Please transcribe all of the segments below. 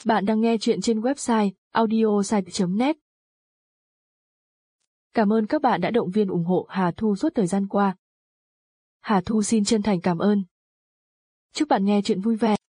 Bạn đang nghe chuyện trên website audiosite.net. Cảm ơn các bạn đã động viên ủng hộ Hà Thu suốt thời gian qua. Hà Thu xin chân thành cảm ơn. Chúc bạn nghe chuyện vui vẻ.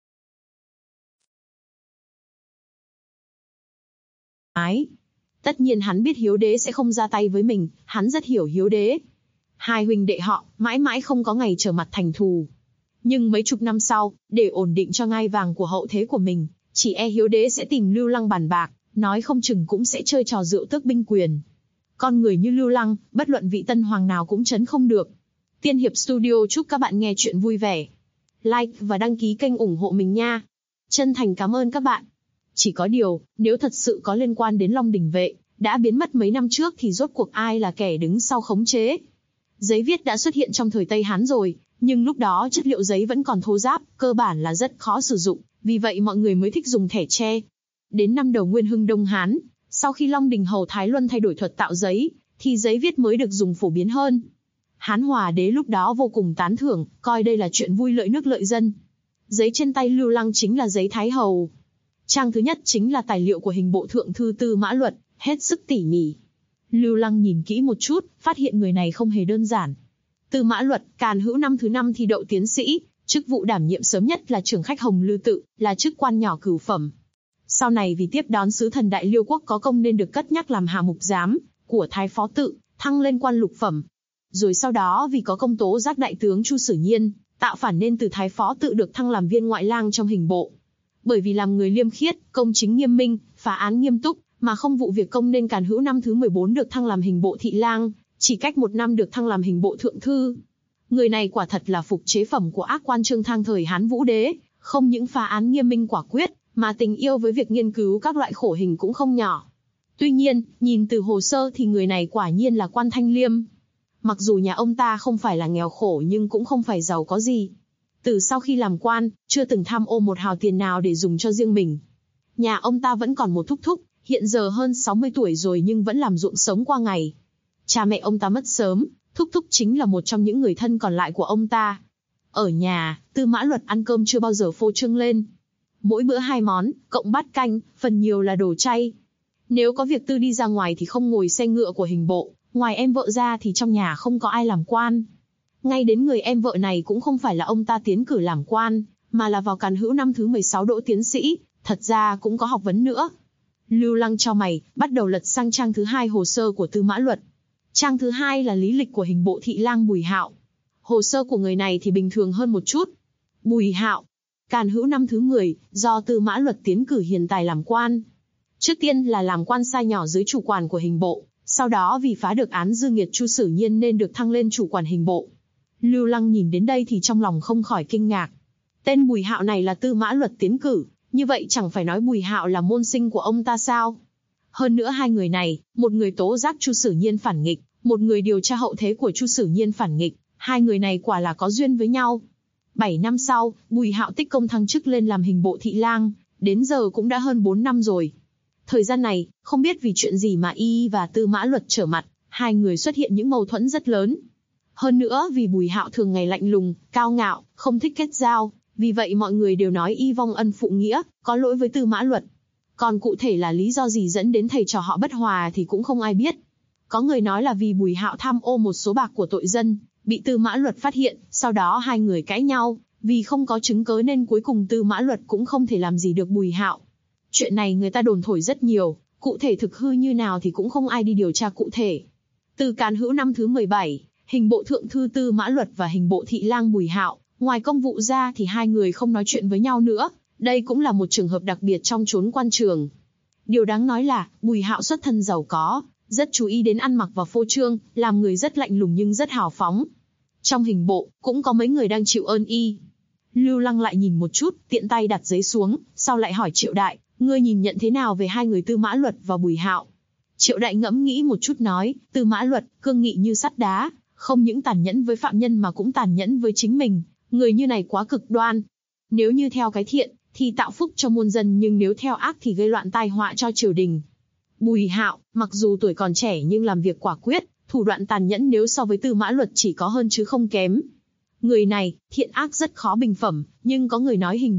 Tất nhiên hắn biết Hiếu Đế sẽ không ra tay với mình, hắn rất hiểu Hiếu Đế. Hai huynh đệ họ mãi mãi không có ngày trở mặt thành thù. Nhưng mấy chục năm sau, để ổn định cho ngai vàng của hậu thế của mình, chỉ e Hiếu Đế sẽ tìm Lưu Lăng bàn bạc, nói không chừng cũng sẽ chơi trò rượu tước binh quyền. Con người như Lưu Lăng, bất luận vị tân hoàng nào cũng trấn không được. Tiên Hiệp Studio chúc các bạn nghe chuyện vui vẻ. Like và đăng ký kênh ủng hộ mình nha. Chân thành cảm ơn các bạn. Chỉ có điều, nếu thật sự có liên quan đến Long Đình Vệ, đã biến mất mấy năm trước thì rốt cuộc ai là kẻ đứng sau khống chế? Giấy viết đã xuất hiện trong thời Tây Hán rồi, nhưng lúc đó chất liệu giấy vẫn còn thô ráp, cơ bản là rất khó sử dụng, vì vậy mọi người mới thích dùng thẻ tre. Đến năm đầu Nguyên Hưng Đông Hán, sau khi Long Đình Hầu Thái Luân thay đổi thuật tạo giấy, thì giấy viết mới được dùng phổ biến hơn. Hán Hòa Đế lúc đó vô cùng tán thưởng, coi đây là chuyện vui lợi nước lợi dân. Giấy trên tay Lưu Lăng chính là giấy Thái Hầu. Trang thứ nhất chính là tài liệu của hình bộ thượng thư Tư Mã Luật, hết sức tỉ mỉ. Lưu Lăng nhìn kỹ một chút, phát hiện người này không hề đơn giản. Tư Mã Luật, Càn Hữu năm thứ 5 thi đậu tiến sĩ, chức vụ đảm nhiệm sớm nhất là trưởng khách Hồng Lư Tự, là chức quan nhỏ cửu phẩm. Sau này vì tiếp đón sứ thần Đại Liêu quốc có công nên được cất nhắc làm Hà Mục Giám của Thái Phó Tự, thăng lên quan lục phẩm. Rồi sau đó vì có công tố giác đại tướng Chu Sử Nhiên tạo phản nên từ Thái Phó Tự được thăng làm viên ngoại lang trong hình bộ. Bởi vì làm người liêm khiết, công chính nghiêm minh, phá án nghiêm túc, mà không vụ việc công nên Càn Hữu năm thứ 14 được thăng làm hình bộ thị lang, chỉ cách một năm được thăng làm hình bộ thượng thư. Người này quả thật là phục chế phẩm của ác quan Trương Thang thời Hán Vũ Đế, không những phá án nghiêm minh quả quyết, mà tình yêu với việc nghiên cứu các loại khổ hình cũng không nhỏ. Tuy nhiên, nhìn từ hồ sơ thì người này quả nhiên là quan thanh liêm. Mặc dù nhà ông ta không phải là nghèo khổ nhưng cũng không phải giàu có gì. Từ sau khi làm quan, chưa từng tham ô một hào tiền nào để dùng cho riêng mình. Nhà ông ta vẫn còn một thúc thúc, hiện giờ hơn 60 tuổi rồi nhưng vẫn làm ruộng sống qua ngày. Cha mẹ ông ta mất sớm, thúc thúc chính là một trong những người thân còn lại của ông ta. Ở nhà, Tư Mã Luật ăn cơm chưa bao giờ phô trương lên. Mỗi bữa 2 món, cộng bát canh, phần nhiều là đồ chay. Nếu có việc Tư đi ra ngoài thì không ngồi xe ngựa của hình bộ, ngoài em vợ ra thì trong nhà không có ai làm quan. Ngay đến người em vợ này cũng không phải là ông ta tiến cử làm quan, mà là vào Càn Hữu năm thứ 16 đỗ tiến sĩ, thật ra cũng có học vấn nữa. Lưu Lăng chau mày, bắt đầu lật sang trang thứ 2 hồ sơ của Tư Mã Luật. Trang thứ 2 là lý lịch của hình bộ thị lang Bùi Hạo. Hồ sơ của người này thì bình thường hơn một chút. Bùi Hạo, Càn Hữu năm thứ 10, do Tư Mã Luật tiến cử hiền tài làm quan. Trước tiên là làm quan sai nhỏ dưới chủ quản của hình bộ, sau đó vì phá được án dư nghiệt Chu Sử Nhiên nên được thăng lên chủ quản hình bộ. Lưu Lăng nhìn đến đây thì trong lòng không khỏi kinh ngạc. Tên Bùi Hạo này là Tư Mã Luật tiến cử, như vậy chẳng phải nói Bùi Hạo là môn sinh của ông ta sao? Hơn nữa hai người này, một người tố giác Chu Sử Nhiên phản nghịch, một người điều tra hậu thế của Chu Sử Nhiên phản nghịch, hai người này quả là có duyên với nhau. 7 năm sau, Bùi Hạo tích công thăng chức lên làm hình bộ thị lang, đến giờ cũng đã hơn 4 năm rồi. Thời gian này, không biết vì chuyện gì mà y và Tư Mã Luật trở mặt, hai người xuất hiện những mâu thuẫn rất lớn. Hơn nữa vì Bùi Hạo thường ngày lạnh lùng, cao ngạo, không thích kết giao, vì vậy mọi người đều nói y vong ân phụ nghĩa, có lỗi với Tư Mã Luật. Còn cụ thể là lý do gì dẫn đến thầy trò họ bất hòa thì cũng không ai biết. Có người nói là vì Bùi Hạo tham ô một số bạc của tội dân, bị Tư Mã Luật phát hiện, sau đó hai người cãi nhau, vì không có chứng cớ nên cuối cùng Tư Mã Luật cũng không thể làm gì được Bùi Hạo. Chuyện này người ta đồn thổi rất nhiều, cụ thể thực hư như nào thì cũng không ai đi điều tra cụ thể. Từ Càn Hữu năm thứ 17, hình bộ thượng thư Tư Mã Luật và hình bộ thị lang Bùi Hạo, ngoài công vụ ra thì hai người không nói chuyện với nhau nữa. Đây cũng là một trường hợp đặc biệt trong chốn quan trường. Điều đáng nói là, Bùi Hạo xuất thân giàu có, rất chú ý đến ăn mặc và phô trương, làm người rất lạnh lùng nhưng rất hào phóng. Trong hình bộ, cũng có mấy người đang chịu ơn y. Lưu Lăng lại nhìn một chút, tiện tay đặt giấy xuống, sau lại hỏi Triệu Đại, ngươi nhìn nhận thế nào về hai người Tư Mã Luật và Bùi Hạo? Triệu Đại ngẫm nghĩ một chút nói, Tư Mã Luật, cương nghị như sắt đá, không những tàn nhẫn với phạm nhân mà cũng tàn nhẫn với chính mình, người như này quá cực đoan. Nếu như theo cái thiện, thì tạo phúc cho muôn dân, nhưng nếu theo ác thì gây loạn tai họa cho triều đình. Bùi Hạo, mặc dù tuổi còn trẻ nhưng làm việc quả quyết, thủ đoạn tàn nhẫn nếu so với Tư Mã Luật chỉ có hơn chứ không kém. Người này, thiện ác rất khó bình phẩm, nhưng có người nói hình bộ,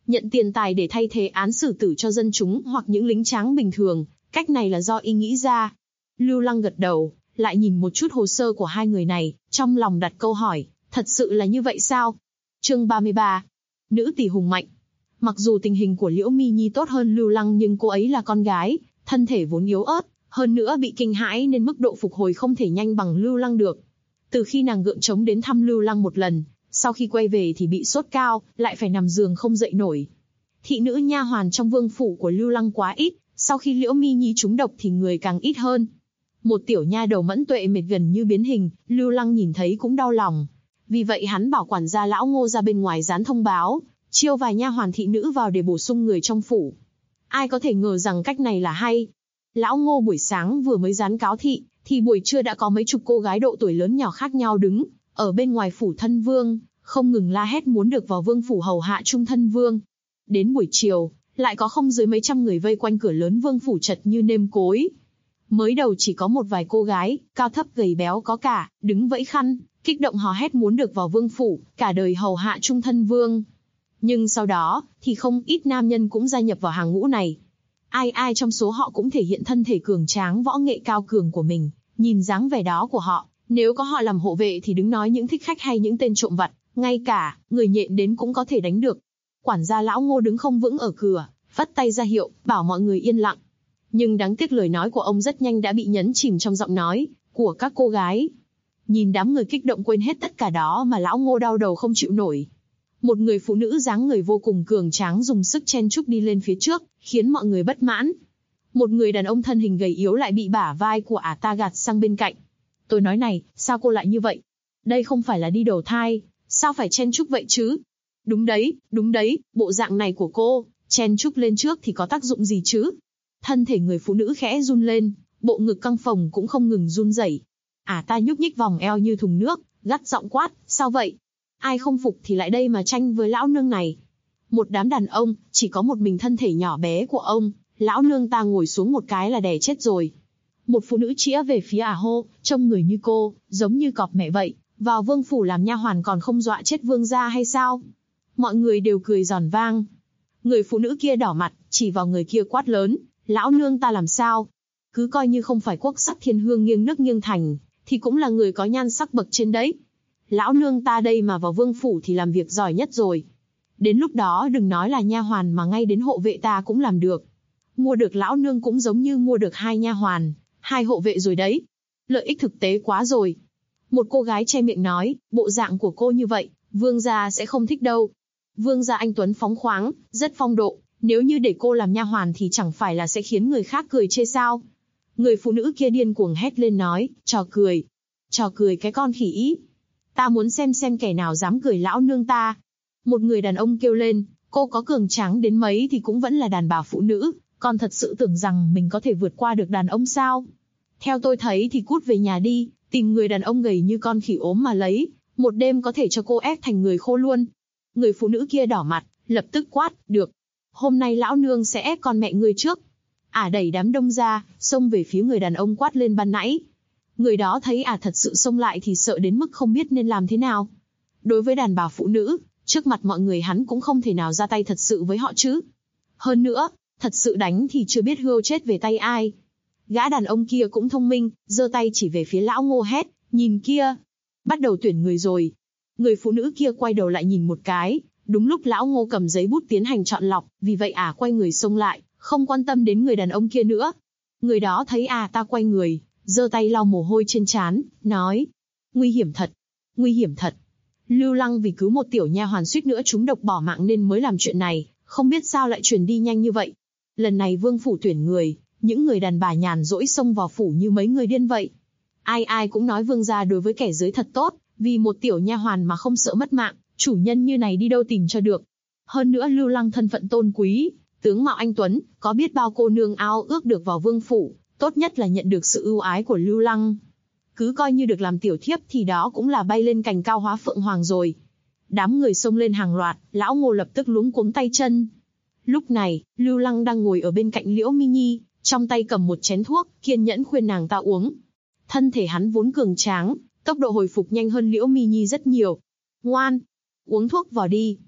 nhận tiền tài để thay thế án xử tử cho dân chúng hoặc những lính tráng bình thường, cách này là do y nghĩ ra. Lưu Lăng gật đầu, lại nhìn một chút hồ sơ của hai người này, trong lòng đặt câu hỏi, thật sự là như vậy sao? Chương 33. Nữ tỷ hùng mạnh. Mặc dù tình hình của Liễu Mi Nhi tốt hơn Lưu Lăng nhưng cô ấy là con gái, thân thể vốn yếu ớt, hơn nữa bị kinh hãi nên mức độ phục hồi không thể nhanh bằng Lưu Lăng được. Từ khi nàng gượng chống đến thăm Lưu Lăng một lần, sau khi quay về thì bị sốt cao, lại phải nằm giường không dậy nổi. Thị nữ nha hoàn trong vương phủ của Lưu Lăng quá ít, sau khi Liễu Mi Nhi trúng độc thì người càng ít hơn. Một tiểu nha đầu mẫn tuệ mệt gần như biến hình, Lưu Lăng nhìn thấy cũng đau lòng. Vì vậy hắn bảo quản gia lão Ngô ra bên ngoài dán thông báo, chiêu vài nha hoàn thị nữ vào để bổ sung người trong phủ. Ai có thể ngờ rằng cách này là hay. Lão Ngô buổi sáng vừa mới dán cáo thị, thì buổi trưa đã có mấy chục cô gái độ tuổi lớn nhỏ khác nhau đứng ở bên ngoài phủ thân vương, không ngừng la hét muốn được vào vương phủ hầu hạ chung thân vương. Đến buổi chiều, lại có không dưới mấy trăm người vây quanh cửa lớn vương phủ chật như nêm cối. Mới đầu chỉ có một vài cô gái, cao thấp gầy béo có cả, đứng vẫy khăn, kích động hò hét muốn được vào vương phủ, cả đời hầu hạ chung thân vương. Nhưng sau đó, thì không ít nam nhân cũng gia nhập vào hàng ngũ này. Ai ai trong số họ cũng thể hiện thân thể cường tráng võ nghệ cao cường của mình, nhìn dáng vẻ đó của họ, nếu có họ làm hộ vệ thì đứng nói những thích khách hay những tên trộm vặt, ngay cả người nhện đến cũng có thể đánh được. Quản gia lão Ngô đứng không vững ở cửa, vắt tay ra hiệu, bảo mọi người yên lặng. Nhưng đáng tiếc lời nói của ông rất nhanh đã bị nhấn chìm trong giọng nói của các cô gái. Nhìn đám người kích động quên hết tất cả đó mà lão Ngô đau đầu không chịu nổi. Một người phụ nữ dáng người vô cùng cường tráng dùng sức chen chúc đi lên phía trước, khiến mọi người bất mãn. Một người đàn ông thân hình gầy yếu lại bị bả vai của ả ta gạt sang bên cạnh. Tôi nói này, sao cô lại như vậy? Đây không phải là đi đầu thai, sao phải chen chúc vậy chứ? Đúng đấy, bộ dạng này của cô, chen chúc lên trước thì có tác dụng gì chứ? Thân thể người phụ nữ khẽ run lên, bộ ngực căng phồng cũng không ngừng run rẩy. Ả ta nhúc nhích vòng eo như thùng nước, gắt giọng quát, sao vậy? Ai không phục thì lại đây mà tranh với lão nương này. Một đám đàn ông, chỉ có một mình thân thể nhỏ bé của ông, lão nương ta ngồi xuống một cái là đè chết rồi. Một phụ nữ chĩa về phía ả hô, trông người như cô, giống như cọp mẹ vậy, vào vương phủ làm nha hoàn còn không dọa chết vương gia hay sao? Mọi người đều cười giòn vang. Người phụ nữ kia đỏ mặt, chỉ vào người kia quát lớn, lão nương ta làm sao? Cứ coi như không phải quốc sắc thiên hương nghiêng nước nghiêng thành, thì cũng là người có nhan sắc bậc trên đấy. Lão nương ta đây mà vào vương phủ thì làm việc giỏi nhất rồi. Đến lúc đó đừng nói là nha hoàn mà ngay đến hộ vệ ta cũng làm được. Mua được lão nương cũng giống như mua được 2 nha hoàn, 2 hộ vệ rồi đấy. Lợi ích thực tế quá rồi. Một cô gái che miệng nói, bộ dạng của cô như vậy, vương gia sẽ không thích đâu. Vương gia anh tuấn phóng khoáng, rất phong độ, nếu như để cô làm nha hoàn thì chẳng phải là sẽ khiến người khác cười chê sao? Người phụ nữ kia điên cuồng hét lên nói, trò cười cái con khỉ ý. Ta muốn xem kẻ nào dám cười lão nương ta. Một người đàn ông kêu lên, cô có cường tráng đến mấy thì cũng vẫn là đàn bà phụ nữ, còn thật sự tưởng rằng mình có thể vượt qua được đàn ông sao? Theo tôi thấy thì cút về nhà đi, tìm người đàn ông gầy như con khỉ ốm mà lấy, một đêm có thể cho cô ép thành người khô luôn. Người phụ nữ kia đỏ mặt, lập tức quát, được. Hôm nay lão nương sẽ ép con mẹ ngươi trước. Ả đẩy đám đông ra, xông về phía người đàn ông quát lên ban nãy. Người đó thấy ả thật sự xông lại thì sợ đến mức không biết nên làm thế nào. Đối với đàn bà phụ nữ, trước mặt mọi người hắn cũng không thể nào ra tay thật sự với họ chứ. Hơn nữa, thật sự đánh thì chưa biết hươu chết về tay ai. Gã đàn ông kia cũng thông minh, giơ tay chỉ về phía lão Ngô hét, nhìn kia. Bắt đầu tuyển người rồi. Người phụ nữ kia quay đầu lại nhìn một cái, đúng lúc lão Ngô cầm giấy bút tiến hành chọn lọc, vì vậy ả quay người xông lại, không quan tâm đến người đàn ông kia nữa. Người đó thấy ả ta quay người, giơ tay lau mồ hôi trên trán, nói, nguy hiểm thật. Lưu Lăng vì cứu một tiểu nha hoàn suýt nữa trúng độc bỏ mạng nên mới làm chuyện này, không biết sao lại truyền đi nhanh như vậy. Lần này vương phủ tuyển người, những người đàn bà nhàn rỗi xông vào phủ như mấy người điên vậy. Ai ai cũng nói vương gia đối với kẻ dưới thật tốt, vì một tiểu nha hoàn mà không sợ mất mạng, chủ nhân như này đi đâu tìm cho được. Hơn nữa Lưu Lăng thân phận tôn quý, tướng mạo anh tuấn, có biết bao cô nương ao ước được vào vương phủ, tốt nhất là nhận được sự ưu ái của Lưu Lăng. Cứ coi như được làm tiểu thiếp thì đó cũng là bay lên cành cao hóa phượng hoàng rồi. Đám người xông lên hàng loạt, lão Ngô lập tức luống cuống tay chân. Lúc này, Lưu Lăng đang ngồi ở bên cạnh Liễu Mi Nhi, trong tay cầm một chén thuốc, kiên nhẫn khuyên nàng ta uống. Thân thể hắn vốn cường tráng, tốc độ hồi phục nhanh hơn Liễu Mi Nhi rất nhiều. Ngoan, uống thuốc vào đi.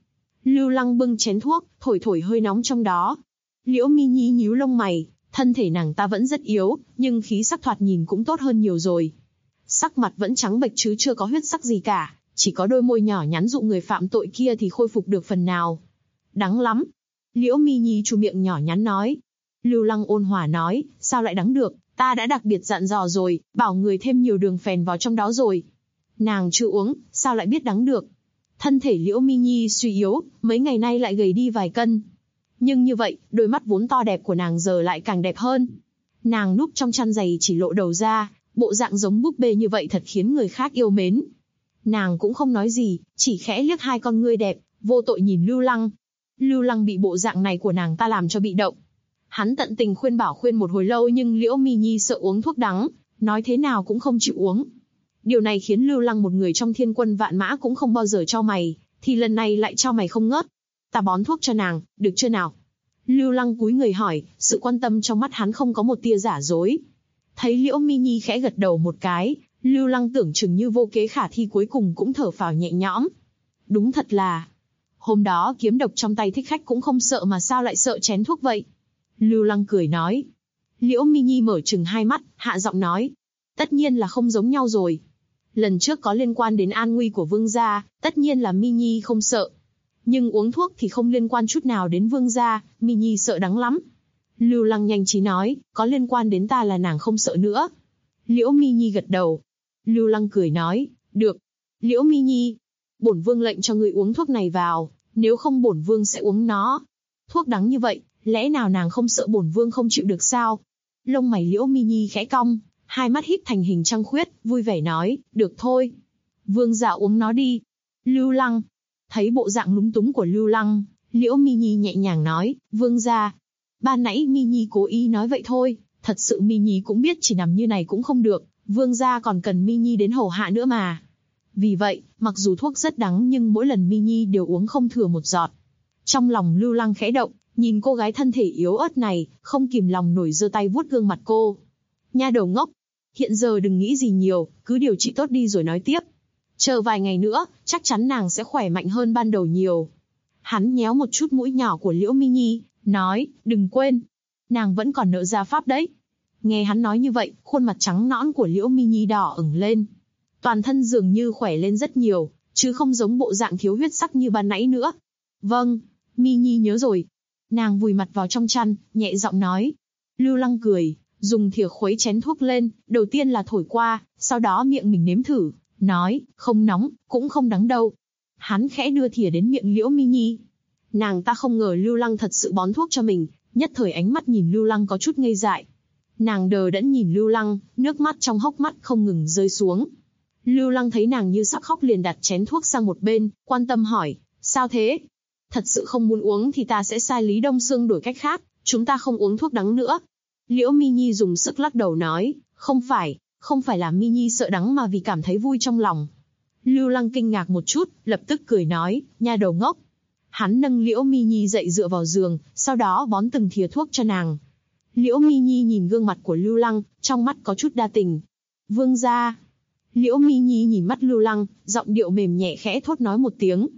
Lưu Lăng bưng chén thuốc, thổi thổi hơi nóng trong đó. Liễu Mi Nhi nhíu lông mày, thân thể nàng ta vẫn rất yếu, nhưng khí sắc thoạt nhìn cũng tốt hơn nhiều rồi. Sắc mặt vẫn trắng bệch chứ chưa có huyết sắc gì cả, chỉ có đôi môi nhỏ nhắn dụ người phạm tội kia thì khôi phục được phần nào. Đắng lắm. Liễu Mi Nhi chu miệng nhỏ nhắn nói. Lưu Lăng ôn hòa nói, sao lại đắng được, ta đã đặc biệt dặn dò rồi, bảo người thêm nhiều đường phèn vào trong đó rồi. Nàng chưa uống, sao lại biết đắng được. Thân thể Liễu Mi Nhi suy yếu, mấy ngày nay lại gầy đi vài cân. Nhưng như vậy, đôi mắt vốn to đẹp của nàng giờ lại càng đẹp hơn. Nàng núp trong chăn giày chỉ lộ đầu ra, bộ dạng giống búp bê như vậy thật khiến người khác yêu mến. Nàng cũng không nói gì, chỉ khẽ liếc hai con ngươi đẹp, vô tội nhìn Lưu Lăng. Lưu Lăng bị bộ dạng này của nàng ta làm cho bị động. Hắn tận tình khuyên bảo khuyên một hồi lâu nhưng Liễu Mi Nhi sợ uống thuốc đắng, nói thế nào cũng không chịu uống. Điều này khiến Lưu Lăng một người trong thiên quân vạn mã cũng không bao giờ chau mày, thì lần này lại chau mày không ngớt. Ta bón thuốc cho nàng, được chưa nào? Lưu Lăng cúi người hỏi, sự quan tâm trong mắt hắn không có một tia giả dối. Thấy Liễu Mi Nhi khẽ gật đầu một cái, Lưu Lăng tưởng chừng như vô kế khả thi cuối cùng cũng thở phào nhẹ nhõm. Đúng thật là, hôm đó kiếm độc trong tay thích khách cũng không sợ mà sao lại sợ chén thuốc vậy? Lưu Lăng cười nói. Liễu Mi Nhi mở chừng hai mắt, hạ giọng nói. Tất nhiên là không giống nhau rồi. Lần trước có liên quan đến an nguy của vương gia, tất nhiên là Mi Nhi không sợ. Nhưng uống thuốc thì không liên quan chút nào đến vương gia, Mi Nhi sợ đắng lắm. Lưu Lăng nhanh trí nói, có liên quan đến ta là nàng không sợ nữa. Liễu Mi Nhi gật đầu. Lưu Lăng cười nói, được. Liễu Mi Nhi, bổn vương lệnh cho người uống thuốc này vào, nếu không bổn vương sẽ uống nó. Thuốc đắng như vậy, lẽ nào nàng không sợ bổn vương không chịu được sao? Lông mày Liễu Mi Nhi khẽ cong, hai mắt híp thành hình trăng khuyết, vui vẻ nói, được thôi. Vương gia uống nó đi. Lưu Lăng, thấy bộ dạng lúng túng của Lưu Lăng, Liễu Mi Nhi nhẹ nhàng nói, vương gia. Ban nãy Mi Nhi cố ý nói vậy thôi, thật sự Mi Nhi cũng biết chỉ nằm như này cũng không được, vương gia còn cần Mi Nhi đến hầu hạ nữa mà. Vì vậy, mặc dù thuốc rất đắng nhưng mỗi lần Mi Nhi đều uống không thừa một giọt. Trong lòng Lưu Lăng khẽ động, nhìn cô gái thân thể yếu ớt này, không kìm lòng nổi giơ tay vuốt gương mặt cô. Nha đầu ngốc, hiện giờ đừng nghĩ gì nhiều, cứ điều trị tốt đi rồi nói tiếp. Chờ vài ngày nữa, chắc chắn nàng sẽ khỏe mạnh hơn ban đầu nhiều. Hắn nhéo một chút mũi nhỏ của Liễu Mi Nhi, nói, đừng quên, nàng vẫn còn nợ gia pháp đấy. Nghe hắn nói như vậy, khuôn mặt trắng nõn của Liễu Mi Nhi đỏ ửng lên. Toàn thân dường như khỏe lên rất nhiều, chứ không giống bộ dạng thiếu huyết sắc như ban nãy nữa. Vâng, Mi Nhi nhớ rồi. Nàng vùi mặt vào trong chăn, nhẹ giọng nói. Lưu Lăng cười, dùng thìa khuấy chén thuốc lên, đầu tiên là thổi qua, sau đó miệng mình nếm thử, nói, không nóng, cũng không đắng đâu. Hắn khẽ đưa thìa đến miệng Liễu Mi Nhi. Nàng ta không ngờ Lưu Lăng thật sự bón thuốc cho mình, nhất thời ánh mắt nhìn Lưu Lăng có chút ngây dại. Nàng đờ đẫn nhìn Lưu Lăng, nước mắt trong hốc mắt không ngừng rơi xuống. Lưu Lăng thấy nàng như sắp khóc liền đặt chén thuốc sang một bên, quan tâm hỏi, sao thế? Thật sự không muốn uống thì ta sẽ sai Lý Đông Sương đổi cách khác, chúng ta không uống thuốc đắng nữa. Liễu Mi Nhi dùng sức lắc đầu nói, không phải là Mi Nhi sợ đắng mà vì cảm thấy vui trong lòng. Lưu Lăng kinh ngạc một chút, lập tức cười nói, nha đầu ngốc. Hắn nâng Liễu Mi Nhi dậy dựa vào giường, sau đó bón từng thìa thuốc cho nàng. Liễu Mi Nhi nhìn gương mặt của Lưu Lăng, trong mắt có chút đa tình. Vương gia. Liễu Mi Nhi nhìn mắt Lưu Lăng, giọng điệu mềm nhẹ khẽ thốt nói một tiếng.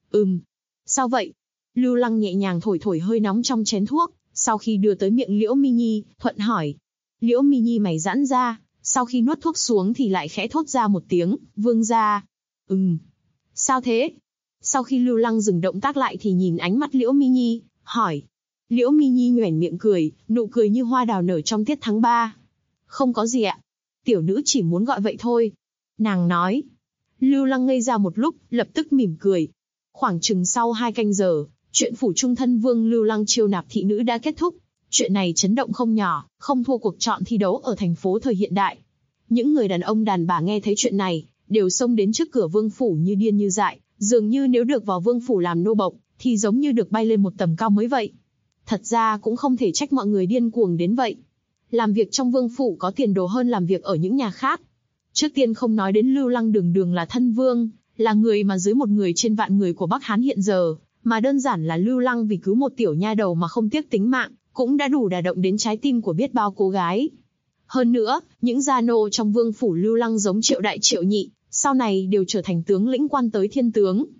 Sao vậy? Lưu Lăng nhẹ nhàng thổi thổi hơi nóng trong chén thuốc, sau khi đưa tới miệng Liễu Mi Nhi, thuận hỏi. Liễu Mi Nhi mày giãn ra, sau khi nuốt thuốc xuống thì lại khẽ thốt ra một tiếng, vương gia. Sao thế? Sau khi Lưu Lăng dừng động tác lại thì nhìn ánh mắt Liễu Mi Nhi, hỏi. Liễu Mi Nhi nhoẻn miệng cười, nụ cười như hoa đào nở trong tiết tháng 3. Không có gì ạ. Tiểu nữ chỉ muốn gọi vậy thôi. Nàng nói. Lưu Lăng ngây ra một lúc, lập tức mỉm cười. Khoảng chừng sau 2 canh giờ, chuyện phủ trung thân vương Lưu Lăng chiêu nạp thị nữ đã kết thúc. Chuyện này chấn động không nhỏ, không thua cuộc chọn thi đấu ở thành phố thời hiện đại. Những người đàn ông đàn bà nghe thấy chuyện này, đều xông đến trước cửa vương phủ như điên như dại, dường như nếu được vào vương phủ làm nô bộc, thì giống như được bay lên một tầm cao mới vậy. Thật ra cũng không thể trách mọi người điên cuồng đến vậy. Làm việc trong vương phủ có tiền đồ hơn làm việc ở những nhà khác. Trước tiên không nói đến Lưu Lăng đường đường là thân vương, là người mà dưới một người trên vạn người của Bắc Hán hiện giờ, mà đơn giản là Lưu Lăng vì cứu một tiểu nha đầu mà không tiếc tính mạng, cũng đã đủ đả động đến trái tim của biết bao cô gái. Hơn nữa, những gia nô trong vương phủ Lưu Lăng giống Triệu Đại Triệu Nhị, sau này đều trở thành tướng lĩnh quan tới thiên tướng.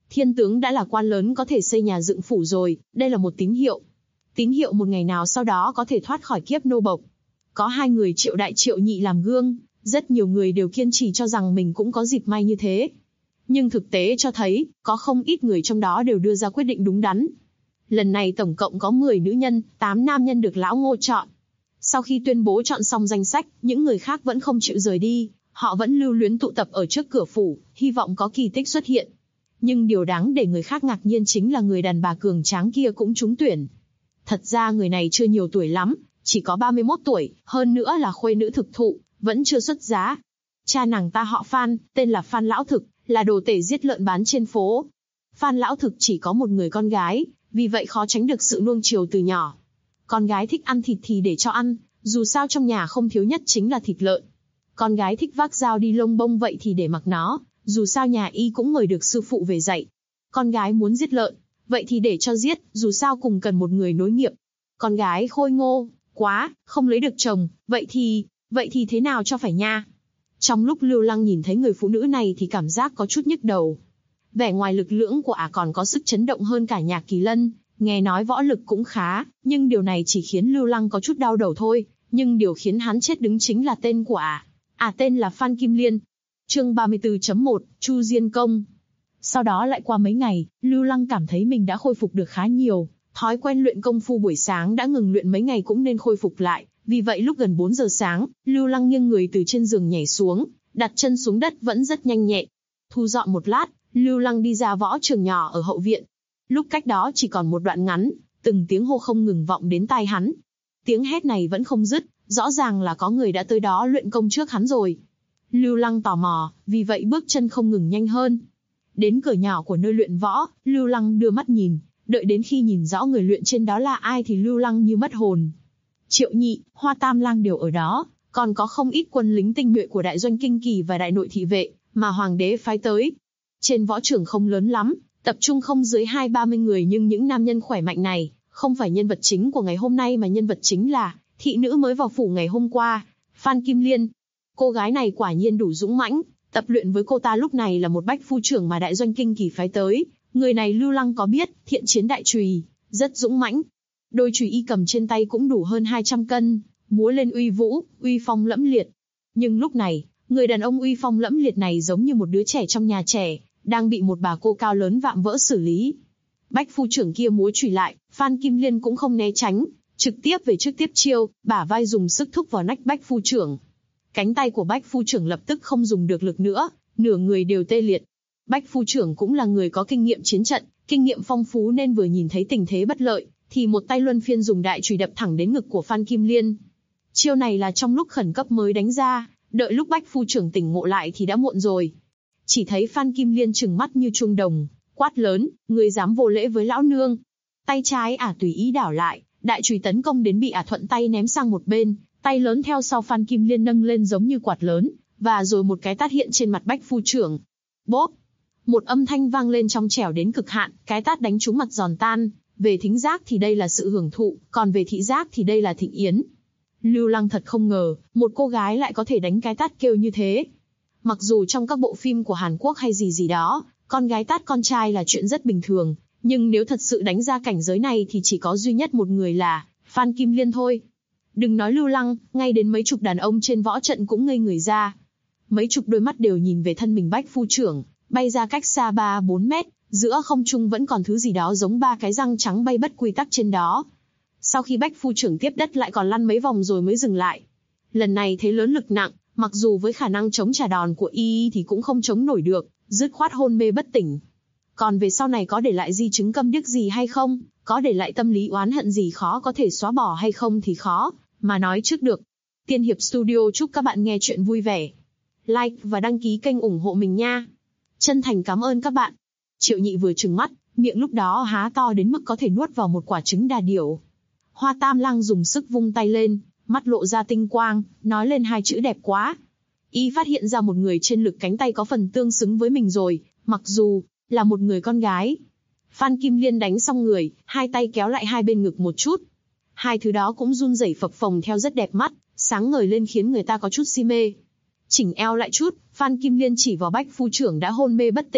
Thiên tướng đã là quan lớn có thể xây nhà dựng phủ rồi, đây là một tín hiệu. Tín hiệu một ngày nào sau đó có thể thoát khỏi kiếp nô bộc. Có hai người Triệu Đại Triệu Nhị làm gương, rất nhiều người đều kiên trì cho rằng mình cũng có dịp may như thế. Nhưng thực tế cho thấy, có không ít người trong đó đều đưa ra quyết định đúng đắn. Lần này tổng cộng có 10 nữ nhân, 8 nam nhân được lão Ngô chọn. Sau khi tuyên bố chọn xong danh sách, những người khác vẫn không chịu rời đi, họ vẫn lưu luyến tụ tập ở trước cửa phủ, hy vọng có kỳ tích xuất hiện. Nhưng điều đáng để người khác ngạc nhiên chính là người đàn bà cường tráng kia cũng trúng tuyển. Thật ra người này chưa nhiều tuổi lắm, chỉ có 31 tuổi, hơn nữa là khuê nữ thực thụ, vẫn chưa xuất giá. Cha nàng ta họ Phan, tên là Phan Lão Thực, là đồ tể giết lợn bán trên phố. Phan Lão Thực chỉ có một người con gái, vì vậy khó tránh được sự nuông chiều từ nhỏ. Con gái thích ăn thịt thì để cho ăn, dù sao trong nhà không thiếu nhất chính là thịt lợn. Con gái thích vác dao đi lông bông vậy thì để mặc nó, dù sao nhà y cũng mời được sư phụ về dạy. Con gái muốn giết lợn, vậy thì để cho giết, dù sao cùng cần một người nối nghiệp. Con gái khôi ngô, quá, không lấy được chồng, vậy thì thế nào cho phải nha. Trong lúc Lưu Lăng nhìn thấy người phụ nữ này thì cảm giác có chút nhức đầu. Vẻ ngoài lực lưỡng của ả còn có sức chấn động hơn cả Nhạc Kỳ Lân, nghe nói võ lực cũng khá, nhưng điều này chỉ khiến Lưu Lăng có chút đau đầu thôi, nhưng điều khiến hắn chết đứng chính là tên của ả. Ả tên là Phan Kim Liên. Chương 34.1, Chu Diên Công. Sau đó lại qua mấy ngày, Lưu Lăng cảm thấy mình đã khôi phục được khá nhiều, thói quen luyện công phu buổi sáng đã ngừng luyện mấy ngày cũng nên khôi phục lại, vì vậy lúc gần 4 giờ sáng, Lưu Lăng nghiêng người từ trên giường nhảy xuống, đặt chân xuống đất vẫn rất nhanh nhẹn. Thu dọn một lát, Lưu Lăng đi ra võ trường nhỏ ở hậu viện. Lúc cách đó chỉ còn một đoạn ngắn, từng tiếng hô không ngừng vọng đến tai hắn. Tiếng hét này vẫn không dứt, rõ ràng là có người đã tới đó luyện công trước hắn rồi. Lưu Lăng tò mò, vì vậy bước chân không ngừng nhanh hơn. Đến cửa nhỏ của nơi luyện võ, Lưu Lăng đưa mắt nhìn, đợi đến khi nhìn rõ người luyện trên đó là ai thì Lưu Lăng như mất hồn. Triệu Nhị, Hoa Tam Lang đều ở đó, còn có không ít quân lính tinh nhuệ của đại doanh kinh kỳ và đại nội thị vệ, mà hoàng đế phái tới. Trên võ trường không lớn lắm, tập trung không dưới 20-30 người nhưng những nam nhân khỏe mạnh này, không phải nhân vật chính của ngày hôm nay mà nhân vật chính là thị nữ mới vào phủ ngày hôm qua, Phan Kim Liên. Cô gái này quả nhiên đủ dũng mãnh, tập luyện với cô ta lúc này là một bách phu trưởng mà đại doanh kinh kỳ phái tới. Người này Lưu Lăng có biết, thiện chiến đại chùy, rất dũng mãnh. Đôi chùy y cầm trên tay cũng đủ hơn 200 cân, múa lên uy vũ, uy phong lẫm liệt. Nhưng lúc này, người đàn ông uy phong lẫm liệt này giống như một đứa trẻ trong nhà trẻ, đang bị một bà cô cao lớn vạm vỡ xử lý. Bách phu trưởng kia múa chùy lại, Phan Kim Liên cũng không né tránh, trực tiếp về trước tiếp chiêu, bả vai dùng sức thúc vào nách bách phu trưởng. Cánh tay của bách phu trưởng lập tức không dùng được lực nữa, nửa người đều tê liệt. Bách phu trưởng cũng là người có kinh nghiệm chiến trận, kinh nghiệm phong phú nên vừa nhìn thấy tình thế bất lợi, thì một tay luân phiên dùng đại chùy đập thẳng đến ngực của Phan Kim Liên. Chiêu này là trong lúc khẩn cấp mới đánh ra, đợi lúc bách phu trưởng tỉnh ngộ lại thì đã muộn rồi. Chỉ thấy Phan Kim Liên trừng mắt như chuông đồng, quát lớn, người dám vô lễ với lão nương. Tay trái ả tùy ý đảo lại, đại chùy tấn công đến bị ả thuận tay ném sang một bên, tay lớn theo sau Phan Kim Liên nâng lên giống như quạt lớn, và rồi một cái tát hiện trên mặt bách phu trưởng. Bốp! Một âm thanh vang lên trong trẻo đến cực hạn, cái tát đánh trúng mặt giòn tan. Về thính giác thì đây là sự hưởng thụ, còn về thị giác thì đây là thịnh yến. Lưu Lăng thật không ngờ, một cô gái lại có thể đánh cái tát kêu như thế. Mặc dù trong các bộ phim của Hàn Quốc hay gì đó, con gái tát con trai là chuyện rất bình thường, nhưng nếu thật sự đánh ra cảnh giới này thì chỉ có duy nhất một người là Phan Kim Liên thôi. Đừng nói Lưu Lăng, ngay đến mấy chục đàn ông trên võ trận cũng ngây người ra. Mấy chục đôi mắt đều nhìn về thân mình bách phu trưởng, bay ra cách xa 3-4 mét, giữa không trung vẫn còn thứ gì đó giống ba cái răng trắng bay bất quy tắc trên đó. Sau khi bách phu trưởng tiếp đất lại còn lăn mấy vòng rồi mới dừng lại. Lần này thấy lớn lực nặng, mặc dù với khả năng chống trả đòn của y thì cũng không chống nổi được, dứt khoát hôn mê bất tỉnh. Còn về sau này có để lại di chứng câm điếc gì hay không, có để lại tâm lý oán hận gì khó có thể xóa bỏ hay không thì khó mà nói trước được. Tiên Hiệp Studio chúc các bạn nghe chuyện vui vẻ. Like và đăng ký kênh ủng hộ mình nha. Chân thành cảm ơn các bạn. Triệu Nhị vừa trừng mắt, miệng lúc đó há to đến mức có thể nuốt vào một quả trứng đà điểu. Hoa Tam Lang dùng sức vung tay lên, mắt lộ ra tinh quang, nói lên hai chữ đẹp quá. Y phát hiện ra một người trên lực cánh tay có phần tương xứng với mình rồi, mặc dù là một người con gái. Phan Kim Liên đánh xong người, hai tay kéo lại hai bên ngực một chút. Hai thứ đó cũng run rẩy phập phồng theo rất đẹp mắt, sáng ngời lên khiến người ta có chút si mê. Chỉnh eo lại chút, Phan Kim Liên chỉ vào bách phu trưởng đã hôn mê bất tỉnh,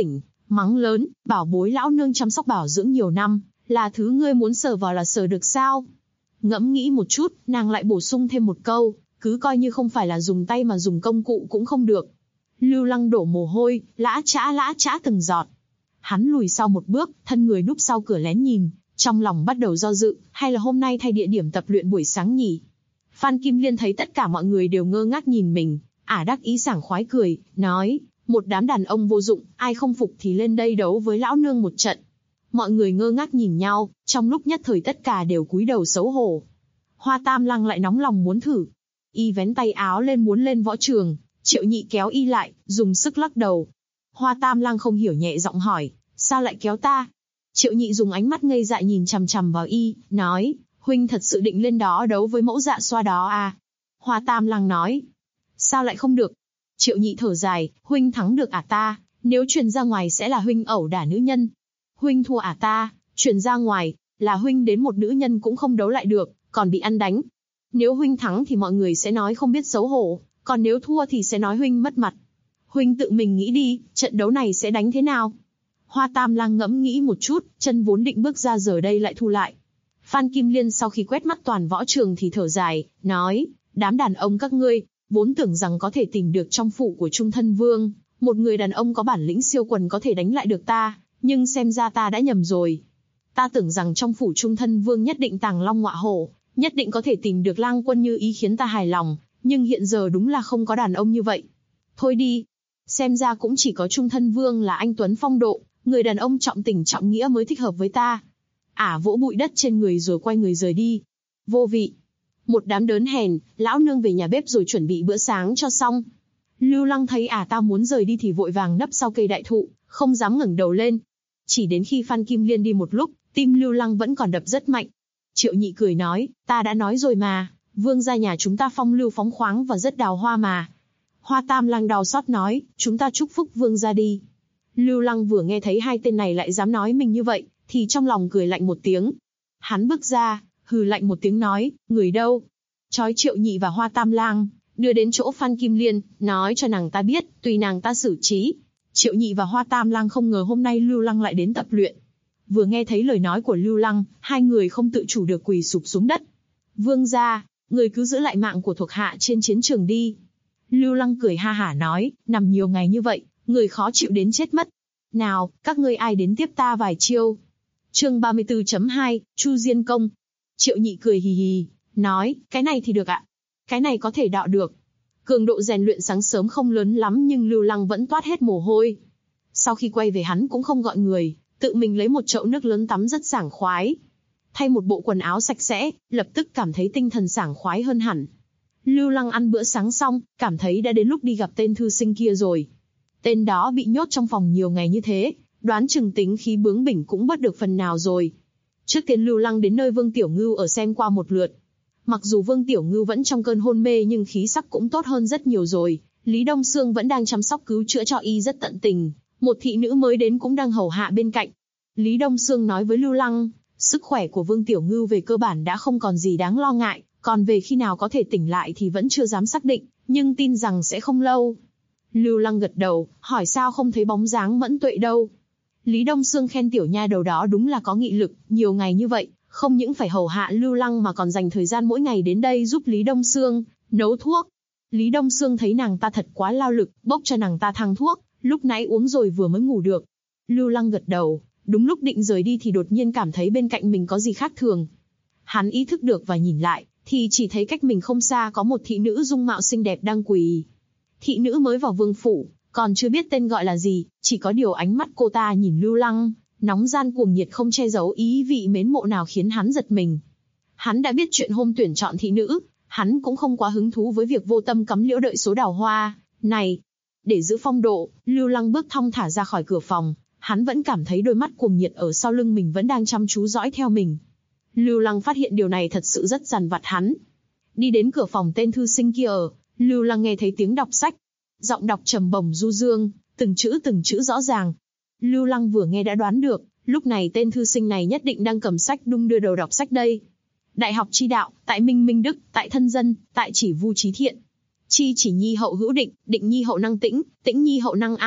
mắng lớn, bảo bối lão nương chăm sóc bảo dưỡng nhiều năm, là thứ ngươi muốn sờ vào là sờ được sao? Ngẫm nghĩ một chút, nàng lại bổ sung thêm một câu, cứ coi như không phải là dùng tay mà dùng công cụ cũng không được. Lưu Lăng đổ mồ hôi, lã chã từng giọt. Hắn lùi sau một bước, thân người núp sau cửa lén nhìn, trong lòng bắt đầu do dự, hay là hôm nay thay địa điểm tập luyện buổi sáng nhỉ? Phan Kim Liên thấy tất cả mọi người đều ngơ ngác nhìn mình, đắc ý sảng khoái cười, nói, một đám đàn ông vô dụng, ai không phục thì lên đây đấu với lão nương một trận. Mọi người ngơ ngác nhìn nhau, trong lúc nhất thời tất cả đều cúi đầu xấu hổ. Hoa Tam Lăng lại nóng lòng muốn thử. Y vén tay áo lên muốn lên võ trường, Triệu Nhị kéo y lại, dùng sức lắc đầu. Hoa Tam Lăng không hiểu nhẹ giọng hỏi, sao lại kéo ta? Triệu Nhị dùng ánh mắt ngây dại nhìn chằm chằm vào y, nói, huynh thật sự định lên đó đấu với mẫu Dạ Xoa đó à? Hoa Tam Lăng nói, sao lại không được? Triệu Nhị thở dài, huynh thắng được ta, nếu truyền ra ngoài sẽ là huynh ẩu đả nữ nhân. Huynh thua ta, truyền ra ngoài, là huynh đến một nữ nhân cũng không đấu lại được, còn bị ăn đánh. Nếu huynh thắng thì mọi người sẽ nói không biết xấu hổ, còn nếu thua thì sẽ nói huynh mất mặt. Huynh tự mình nghĩ đi, trận đấu này sẽ đánh thế nào? Hoa Tam Lang ngẫm nghĩ một chút, chân vốn định bước ra giờ đây lại thu lại. Phan Kim Liên sau khi quét mắt toàn võ trường thì thở dài, nói, đám đàn ông các ngươi, vốn tưởng rằng có thể tìm được trong phủ của Trung Thân Vương, một người đàn ông có bản lĩnh siêu quần có thể đánh lại được ta, nhưng xem ra ta đã nhầm rồi. Ta tưởng rằng trong phủ Trung Thân Vương nhất định tàng long ngọa hổ, nhất định có thể tìm được lang quân như ý khiến ta hài lòng, nhưng hiện giờ đúng là không có đàn ông như vậy. Thôi đi, xem ra cũng chỉ có Trung Thân Vương là anh tuấn phong độ, người đàn ông trọng tình trọng nghĩa mới thích hợp với ta. Vỗ bụi đất trên người rồi quay người rời đi. Vô vị. Một đám đớn hèn, lão nương về nhà bếp rồi chuẩn bị bữa sáng cho xong. Lưu Lăng thấy ta muốn rời đi thì vội vàng nấp sau cây đại thụ, không dám ngẩng đầu lên. Chỉ đến khi Phan Kim Liên đi một lúc, tim Lưu Lăng vẫn còn đập rất mạnh. Triệu Nhị cười nói, ta đã nói rồi mà, vương gia nhà chúng ta phong lưu phóng khoáng và rất đào hoa mà. Hoa Tam Lăng đau xót nói, chúng ta chúc phúc vương gia đi. Lưu Lăng vừa nghe thấy hai tên này lại dám nói mình như vậy, thì trong lòng cười lạnh một tiếng. Hắn bước ra, hừ lạnh một tiếng nói, người đâu? Trói Triệu Nhị và Hoa Tam Lang, đưa đến chỗ Phan Kim Liên, nói cho nàng ta biết, tùy nàng ta xử trí. Triệu Nhị và Hoa Tam Lang không ngờ hôm nay Lưu Lăng lại đến tập luyện. Vừa nghe thấy lời nói của Lưu Lăng, hai người không tự chủ được quỳ sụp xuống đất. Vương gia, người cứ giữ lại mạng của thuộc hạ trên chiến trường đi. Lưu Lăng cười ha hả nói, nằm nhiều ngày như vậy, người khó chịu đến chết mất. Nào, các ngươi ai đến tiếp ta vài chiêu. Chương 34.2, Chu Diên Công. Triệu Nhị cười hì hì, nói, cái này thì được ạ. Cái này có thể đọ được. Cường độ rèn luyện sáng sớm không lớn lắm nhưng Lưu Lăng vẫn toát hết mồ hôi. Sau khi quay về hắn cũng không gọi người, tự mình lấy một chậu nước lớn tắm rất sảng khoái. Thay một bộ quần áo sạch sẽ, lập tức cảm thấy tinh thần sảng khoái hơn hẳn. Lưu Lăng ăn bữa sáng xong, cảm thấy đã đến lúc đi gặp tên thư sinh kia rồi. Tên đó bị nhốt trong phòng nhiều ngày như thế, đoán chừng tính khí bướng bỉnh cũng bớt được phần nào rồi. Trước tiên Lưu Lăng đến nơi Vương Tiểu Ngưu ở xem qua một lượt. Mặc dù Vương Tiểu Ngưu vẫn trong cơn hôn mê nhưng khí sắc cũng tốt hơn rất nhiều rồi. Lý Đông Sương vẫn đang chăm sóc cứu chữa cho y rất tận tình. Một thị nữ mới đến cũng đang hầu hạ bên cạnh. Lý Đông Sương nói với Lưu Lăng, sức khỏe của Vương Tiểu Ngưu về cơ bản đã không còn gì đáng lo ngại, còn về khi nào có thể tỉnh lại thì vẫn chưa dám xác định, nhưng tin rằng sẽ không lâu. Lưu Lăng gật đầu, hỏi sao không thấy bóng dáng Mẫn Tuệ đâu. Lý Đông Sương khen tiểu nha đầu đó đúng là có nghị lực, nhiều ngày như vậy, không những phải hầu hạ Lưu Lăng mà còn dành thời gian mỗi ngày đến đây giúp Lý Đông Sương nấu thuốc. Lý Đông Sương thấy nàng ta thật quá lao lực, bốc cho nàng ta thang thuốc, lúc nãy uống rồi vừa mới ngủ được. Lưu Lăng gật đầu, đúng lúc định rời đi thì đột nhiên cảm thấy bên cạnh mình có gì khác thường. Hắn ý thức được và nhìn lại, thì chỉ thấy cách mình không xa có một thị nữ dung mạo xinh đẹp đang quỳ. Thị nữ mới vào vương phủ, còn chưa biết tên gọi là gì, chỉ có điều ánh mắt cô ta nhìn Lưu Lăng, nóng gian cuồng nhiệt không che giấu ý vị mến mộ nào khiến hắn giật mình. Hắn đã biết chuyện hôm tuyển chọn thị nữ, hắn cũng không quá hứng thú với việc vô tâm cắm liễu đợi số đào hoa này. Để giữ phong độ, Lưu Lăng bước thong thả ra khỏi cửa phòng, hắn vẫn cảm thấy đôi mắt cuồng nhiệt ở sau lưng mình vẫn đang chăm chú dõi theo mình. Lưu Lăng phát hiện điều này thật sự rất dằn vặt hắn. Đi đến cửa phòng tên thư sinh kia ở, Lưu Lăng nghe thấy tiếng đọc sách. Giọng đọc trầm bổng du dương, từng chữ rõ ràng. Lưu Lăng vừa nghe đã đoán được, lúc này tên thư sinh này nhất định đang cầm sách đung đưa đầu đọc sách đây. Đại học chi đạo, tại minh minh đức, tại thân dân, tại chỉ vu trí thiện. Chi chỉ nhi hậu hữu định, định nhi hậu năng tĩnh, tĩnh nhi hậu năng an,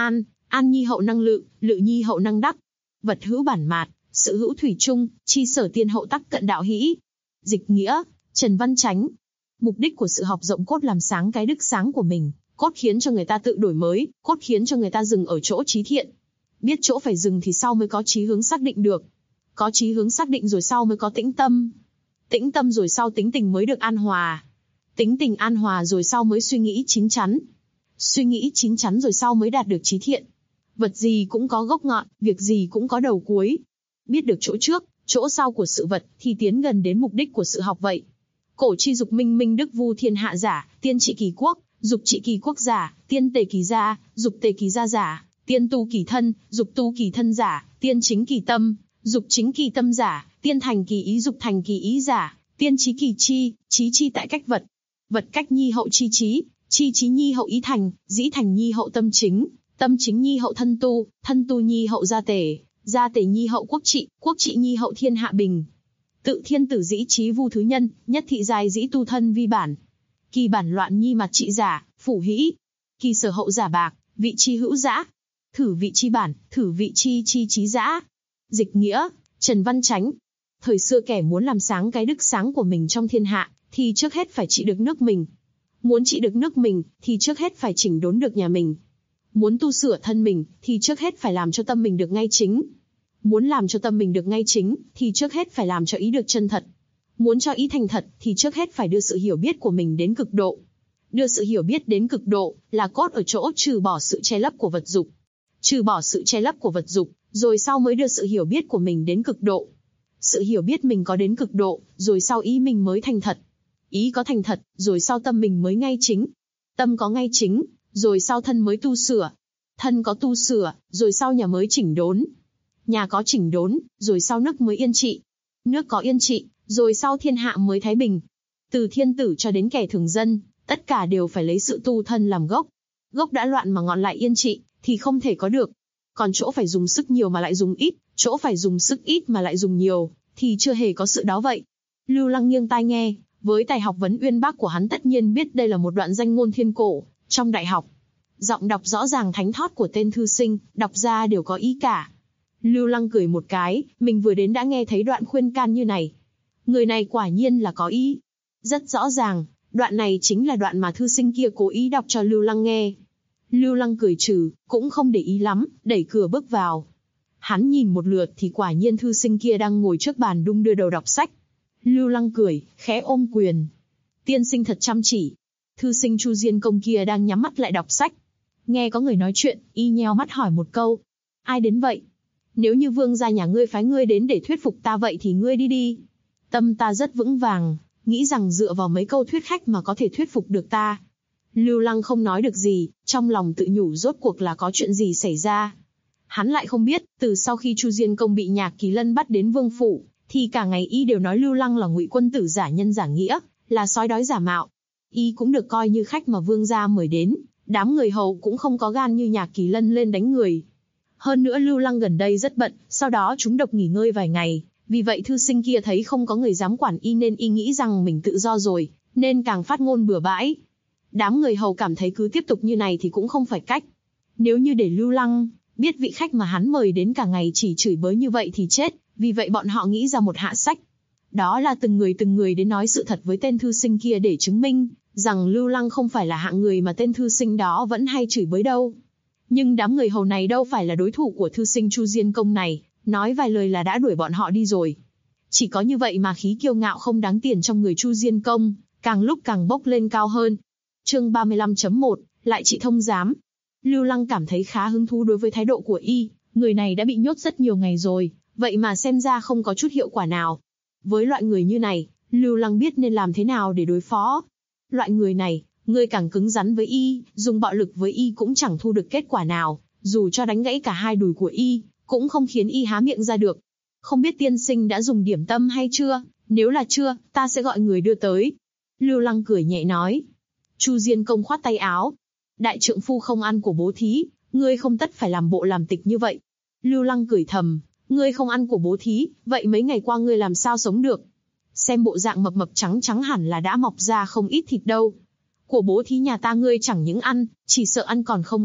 An nhi hậu năng lự, lự nhi hậu năng đắc. Vật hữu bản mạt, sự hữu thủy chung, chi sở tiên hậu tắc cận đạo hĩ. Dịch nghĩa, Trần Văn Chánh. Mục đích của sự học rộng cốt làm sáng cái đức sáng của mình, cốt khiến cho người ta tự đổi mới, cốt khiến cho người ta dừng ở chỗ chí thiện. Biết chỗ phải dừng thì sau mới có chí hướng xác định được. Có chí hướng xác định rồi sau mới có tĩnh tâm. Tĩnh tâm rồi sau tính tình mới được an hòa. Tính tình an hòa rồi sau mới suy nghĩ chín chắn. Suy nghĩ chín chắn rồi sau mới đạt được chí thiện. Vật gì cũng có gốc ngọn, việc gì cũng có đầu cuối. Biết được chỗ trước, chỗ sau của sự vật thì tiến gần đến mục đích của sự học vậy. Cổ chi dục minh minh đức vu thiên hạ giả, tiên trị kỳ quốc, dục trị kỳ quốc giả, tiên tề kỳ gia, dục tề kỳ gia giả, tiên tu kỳ thân, dục tu kỳ thân giả, tiên chính kỳ tâm, dục chính kỳ tâm giả, tiên thành kỳ ý dục thành kỳ ý giả, tiên trí kỳ chi, trí chi tại cách vật. Vật cách nhi hậu chi trí nhi hậu ý thành, dĩ thành nhi hậu tâm chính nhi hậu thân tu nhi hậu gia tề nhi hậu quốc trị nhi hậu thiên hạ bình. Tự thiên tử dĩ trí vu thứ nhân, nhất thị giai dĩ tu thân vi bản. Kỳ bản loạn nhi mặt trị giả, phủ hĩ. Kỳ sở hậu giả bạc, vị chi hữu dã. Thử vị chi bản, thử vị chi trí dã. Dịch nghĩa, Trần Văn Chánh. Thời xưa kẻ muốn làm sáng cái đức sáng của mình trong thiên hạ, thì trước hết phải trị được nước mình. Muốn trị được nước mình, thì trước hết phải chỉnh đốn được nhà mình. Muốn tu sửa thân mình, thì trước hết phải làm cho tâm mình được ngay chính. Muốn làm cho tâm mình được ngay chính, thì trước hết phải làm cho ý được chân thật. Muốn cho ý thành thật, thì trước hết phải đưa sự hiểu biết của mình đến cực độ. Đưa sự hiểu biết đến cực độ, là cốt ở chỗ trừ bỏ sự che lấp của vật dục. Trừ bỏ sự che lấp của vật dục, rồi sau mới đưa sự hiểu biết của mình đến cực độ. Sự hiểu biết mình có đến cực độ, rồi sau ý mình mới thành thật. Ý có thành thật, rồi sau tâm mình mới ngay chính. Tâm có ngay chính, rồi sau thân mới tu sửa. Thân có tu sửa, rồi sau nhà mới chỉnh đốn. Nhà có chỉnh đốn, rồi sau nước mới yên trị. Nước có yên trị, rồi sau thiên hạ mới thái bình. Từ thiên tử cho đến kẻ thường dân, tất cả đều phải lấy sự tu thân làm gốc. Gốc đã loạn mà ngọn lại yên trị, thì không thể có được. Còn chỗ phải dùng sức nhiều mà lại dùng ít, chỗ phải dùng sức ít mà lại dùng nhiều, thì chưa hề có sự đó vậy. Lưu Lăng nghiêng tai nghe, với tài học vấn uyên bác của hắn tất nhiên biết đây là một đoạn danh ngôn thiên cổ, trong đại học. Giọng đọc rõ ràng thánh thót của tên thư sinh, đọc ra đều có ý cả. Lưu Lăng cười một cái, mình vừa đến đã nghe thấy đoạn khuyên can như này. Người này quả nhiên là có ý. Rất rõ ràng, đoạn này chính là đoạn mà thư sinh kia cố ý đọc cho Lưu Lăng nghe. Lưu Lăng cười trừ, cũng không để ý lắm, đẩy cửa bước vào. Hắn nhìn một lượt thì quả nhiên thư sinh kia đang ngồi trước bàn đung đưa đầu đọc sách. Lưu Lăng cười, khẽ ôm quyền. Tiên sinh thật chăm chỉ. Thư sinh Chu Diên Công kia đang nhắm mắt lại đọc sách. Nghe có người nói chuyện, y nheo mắt hỏi một câu. Ai đến vậy? Nếu như vương gia nhà ngươi phái ngươi đến để thuyết phục ta vậy thì ngươi đi đi. Tâm ta rất vững vàng, nghĩ rằng dựa vào mấy câu thuyết khách mà có thể thuyết phục được ta. Lưu Lăng không nói được gì, trong lòng tự nhủ rốt cuộc là có chuyện gì xảy ra. Hắn lại không biết, từ sau khi Chu Diên Công bị Nhạc Kỳ Lân bắt đến vương phủ, thì cả ngày y đều nói Lưu Lăng là ngụy quân tử giả nhân giả nghĩa, là sói đói giả mạo. Y cũng được coi như khách mà vương gia mời đến, đám người hầu cũng không có gan như Nhạc Kỳ Lân lên đánh người. Hơn nữa Lưu Lăng gần đây rất bận, sau đó trúng độc nghỉ ngơi vài ngày, vì vậy thư sinh kia thấy không có người dám quản y nên y nghĩ rằng mình tự do rồi, nên càng phát ngôn bừa bãi. Đám người hầu cảm thấy cứ tiếp tục như này thì cũng không phải cách. Nếu như để Lưu Lăng biết vị khách mà hắn mời đến cả ngày chỉ chửi bới như vậy thì chết, vì vậy bọn họ nghĩ ra một hạ sách. Đó là từng người đến nói sự thật với tên thư sinh kia để chứng minh rằng Lưu Lăng không phải là hạng người mà tên thư sinh đó vẫn hay chửi bới đâu. Nhưng đám người hầu này đâu phải là đối thủ của thư sinh Chu Diên Công này, nói vài lời là đã đuổi bọn họ đi rồi. Chỉ có như vậy mà khí kiêu ngạo không đáng tiền trong người Chu Diên Công, càng lúc càng bốc lên cao hơn. Chương 35.1, lại trị thông giám. Lưu Lăng cảm thấy khá hứng thú đối với thái độ của y, người này đã bị nhốt rất nhiều ngày rồi, vậy mà xem ra không có chút hiệu quả nào. Với loại người như này, Lưu Lăng biết nên làm thế nào để đối phó. Loại người này, người càng cứng rắn với y, dùng bạo lực với y cũng chẳng thu được kết quả nào, dù cho đánh gãy cả hai đùi của y, cũng không khiến y há miệng ra được. Không biết tiên sinh đã dùng điểm tâm hay chưa, nếu là chưa, ta sẽ gọi người đưa tới. Lưu Lăng cười nhẹ nói. Chu Diên Công khoát tay áo. Đại trượng phu không ăn của bố thí, ngươi không tất phải làm bộ làm tịch như vậy. Lưu Lăng cười thầm, ngươi không ăn của bố thí, vậy mấy ngày qua ngươi làm sao sống được? Xem bộ dạng mập mập trắng trắng hẳn là đã mọc ra không ít thịt đâu. Của bố thí nhà ta ngươi chẳng những ăn, chỉ sợ ăn còn không ít,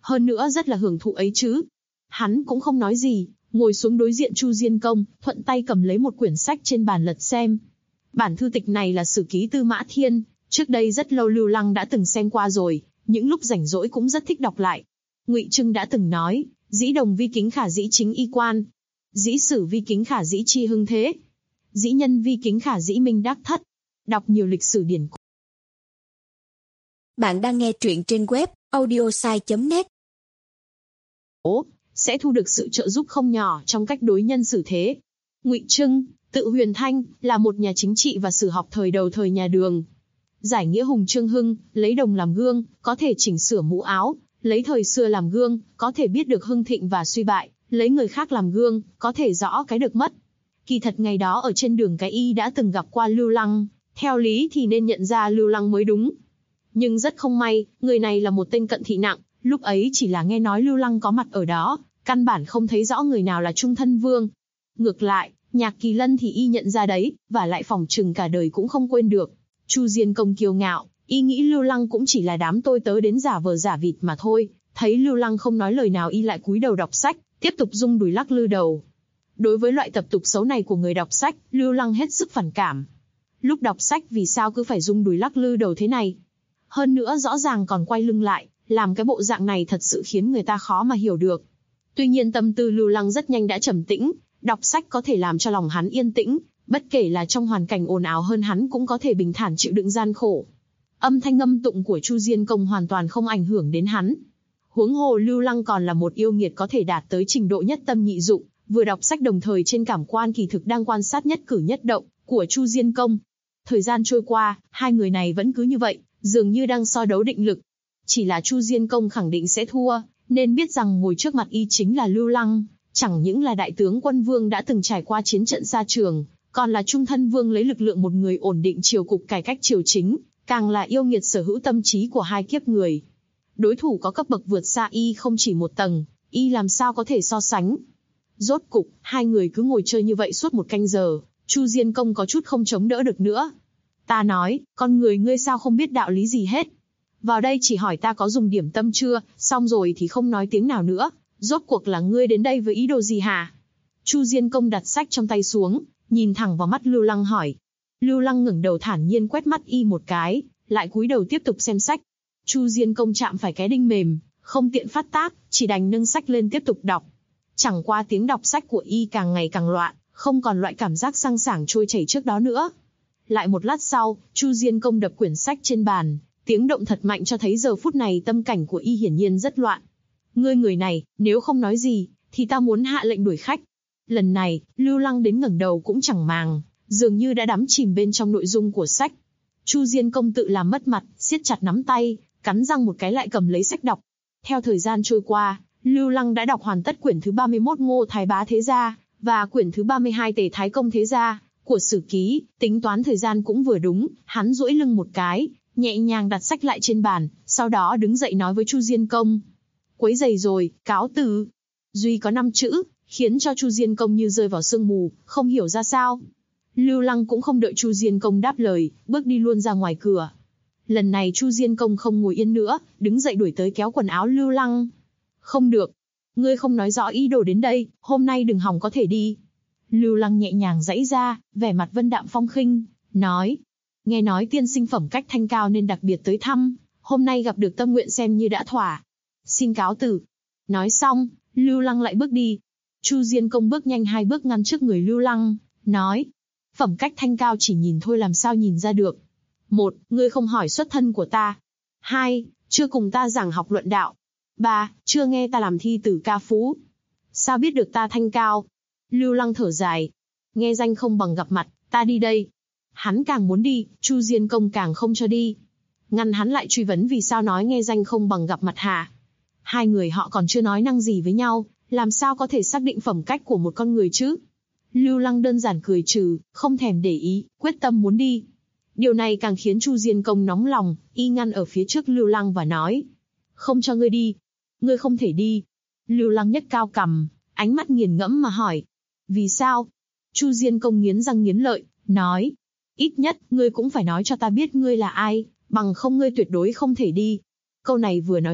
hơn nữa rất là hưởng thụ ấy chứ. Hắn cũng không nói gì, ngồi xuống đối diện Chu Diên Công, thuận tay cầm lấy một quyển sách trên bàn lật xem. Bản thư tịch này là sử ký Tư Mã Thiên, trước đây rất lâu Lưu Lăng đã từng xem qua rồi, những lúc rảnh rỗi cũng rất thích đọc lại. Ngụy Trưng đã từng nói, dĩ đồng vi kính khả dĩ chính y quan, dĩ sử vi kính khả dĩ chi hưng thế, dĩ nhân vi kính khả dĩ minh đắc thất. Đọc nhiều lịch sử điển cố. Bạn đang nghe truyện trên web audiosai.net. Sẽ thu được sự trợ giúp không nhỏ trong cách đối nhân xử thế. Ngụy Trưng, tự Huyền Thanh, là một nhà chính trị và sử học thời đầu thời nhà Đường. Giải nghĩa hùng trương hưng, lấy đồng làm gương, có thể chỉnh sửa mũ áo, lấy thời xưa làm gương, có thể biết được hưng thịnh và suy bại, lấy người khác làm gương, có thể rõ cái được mất. Kỳ thật ngày đó ở trên đường cái y đã từng gặp qua Lưu Lăng, theo lý thì nên nhận ra Lưu Lăng mới đúng. Nhưng rất không may, người này là một tên cận thị nặng, lúc ấy chỉ là nghe nói Lưu Lăng có mặt ở đó, căn bản không thấy rõ người nào là Trung Thân Vương. Ngược lại, Nhạc Kỳ Lân thì y nhận ra đấy, và lại phỏng chừng cả đời cũng không quên được. Chu Diên Công kiêu ngạo, y nghĩ Lưu Lăng cũng chỉ là đám tôi tớ đến giả vờ giả vịt mà thôi. Thấy Lưu Lăng không nói lời nào y lại cúi đầu đọc sách, tiếp tục rung đùi lắc lư đầu. Đối với loại tập tục xấu này của người đọc sách, Lưu Lăng hết sức phản cảm. Lúc đọc sách vì sao cứ phải rung đùi lắc lư đầu thế này? Hơn nữa rõ ràng còn quay lưng lại, làm cái bộ dạng này thật sự khiến người ta khó mà hiểu được. Tuy nhiên tâm tư Lưu Lăng rất nhanh đã trầm tĩnh, đọc sách có thể làm cho lòng hắn yên tĩnh, bất kể là trong hoàn cảnh ồn ào hơn hắn cũng có thể bình thản chịu đựng gian khổ. Âm thanh ngâm tụng của Chu Diên Công hoàn toàn không ảnh hưởng đến hắn. Huống hồ Lưu Lăng còn là một yêu nghiệt có thể đạt tới trình độ nhất tâm nhị dụng, vừa đọc sách đồng thời trên cảm quan kỳ thực đang quan sát nhất cử nhất động của Chu Diên Công. Thời gian trôi qua, hai người này vẫn cứ như vậy, dường như đang so đấu định lực. Chỉ là Chu Diên Công khẳng định sẽ thua, nên biết rằng ngồi trước mặt y chính là Lưu Lăng, chẳng những là đại tướng quân vương đã từng trải qua chiến trận xa trường, còn là Trung Thân Vương lấy lực lượng một người ổn định triều cục cải cách triều chính, càng là yêu nghiệt sở hữu tâm trí của hai kiếp người. Đối thủ có cấp bậc vượt xa y không chỉ một tầng, y làm sao có thể so sánh. Rốt cục, hai người cứ ngồi chơi như vậy suốt một canh giờ, Chu Diên Công có chút không chống đỡ được nữa. Ta nói, con người ngươi sao không biết đạo lý gì hết. Vào đây chỉ hỏi ta có dùng điểm tâm chưa, xong rồi thì không nói tiếng nào nữa. Rốt cuộc là ngươi đến đây với ý đồ gì hả? Chu Diên Công đặt sách trong tay xuống, nhìn thẳng vào mắt Lưu Lăng hỏi. Lưu Lăng ngẩng đầu thản nhiên quét mắt y một cái, lại cúi đầu tiếp tục xem sách. Chu Diên Công chạm phải cái đinh mềm, không tiện phát tác, chỉ đành nâng sách lên tiếp tục đọc. Chẳng qua tiếng đọc sách của y càng ngày càng loạn, không còn loại cảm giác sang sảng trôi chảy trước đó nữa. Lại một lát sau, Chu Diên Công đập quyển sách trên bàn, tiếng động thật mạnh cho thấy giờ phút này tâm cảnh của y hiển nhiên rất loạn. Ngươi người này, nếu không nói gì, thì ta muốn hạ lệnh đuổi khách. Lần này, Lưu Lăng đến ngẩng đầu cũng chẳng màng, dường như đã đắm chìm bên trong nội dung của sách. Chu Diên Công tự làm mất mặt, siết chặt nắm tay, cắn răng một cái lại cầm lấy sách đọc. Theo thời gian trôi qua, Lưu Lăng đã đọc hoàn tất quyển thứ 31 Ngô Thái Bá Thế Gia, và quyển thứ 32 Tề Thái Công Thế Gia, của Sử Ký, tính toán thời gian cũng vừa đúng, hắn duỗi lưng một cái, nhẹ nhàng đặt sách lại trên bàn, sau đó đứng dậy nói với Chu Diên Công. Quấy giày rồi, cáo từ. Duy có 5 chữ, khiến cho Chu Diên Công như rơi vào sương mù, không hiểu ra sao. Lưu Lăng cũng không đợi Chu Diên Công đáp lời, bước đi luôn ra ngoài cửa. Lần này Chu Diên Công không ngồi yên nữa, đứng dậy đuổi tới kéo quần áo Lưu Lăng. Không được. Ngươi không nói rõ ý đồ đến đây, hôm nay đừng hòng có thể đi. Lưu Lăng nhẹ nhàng giãy ra, vẻ mặt vân đạm phong khinh, nói. Nghe nói tiên sinh phẩm cách thanh cao nên đặc biệt tới thăm, hôm nay gặp được tâm nguyện xem như đã thỏa. Xin cáo từ. Nói xong, Lưu Lăng lại bước đi. Chu Diên Công bước nhanh 2 bước ngăn trước người Lưu Lăng, nói. Phẩm cách thanh cao chỉ nhìn thôi làm sao nhìn ra được. 1. Ngươi không hỏi xuất thân của ta. 2. Chưa cùng ta giảng học luận đạo. 3. Chưa nghe ta làm thi tử ca phú. Sao biết được ta thanh cao? Lưu Lăng thở dài. Nghe danh không bằng gặp mặt, ta đi đây. Hắn càng muốn đi, Chu Diên Công càng không cho đi. Ngăn hắn lại truy vấn vì sao nói nghe danh không bằng gặp mặt hả? Hai người họ còn chưa nói năng gì với nhau, làm sao có thể xác định phẩm cách của một con người chứ? Lưu Lăng đơn giản cười trừ, không thèm để ý, quyết tâm muốn đi. Điều này càng khiến Chu Diên Công nóng lòng, y ngăn ở phía trước Lưu Lăng và nói. Không cho ngươi đi. Ngươi không thể đi. Lưu Lăng nhấc cao cằm, ánh mắt nghiền ngẫm mà hỏi. Vì sao? Chu Diên Công nghiến răng nghiến lợi, nói. Ít nhất, ngươi cũng phải nói cho ta biết ngươi là ai, bằng không ngươi tuyệt đối không thể đi. Câu này vừa nói dứt,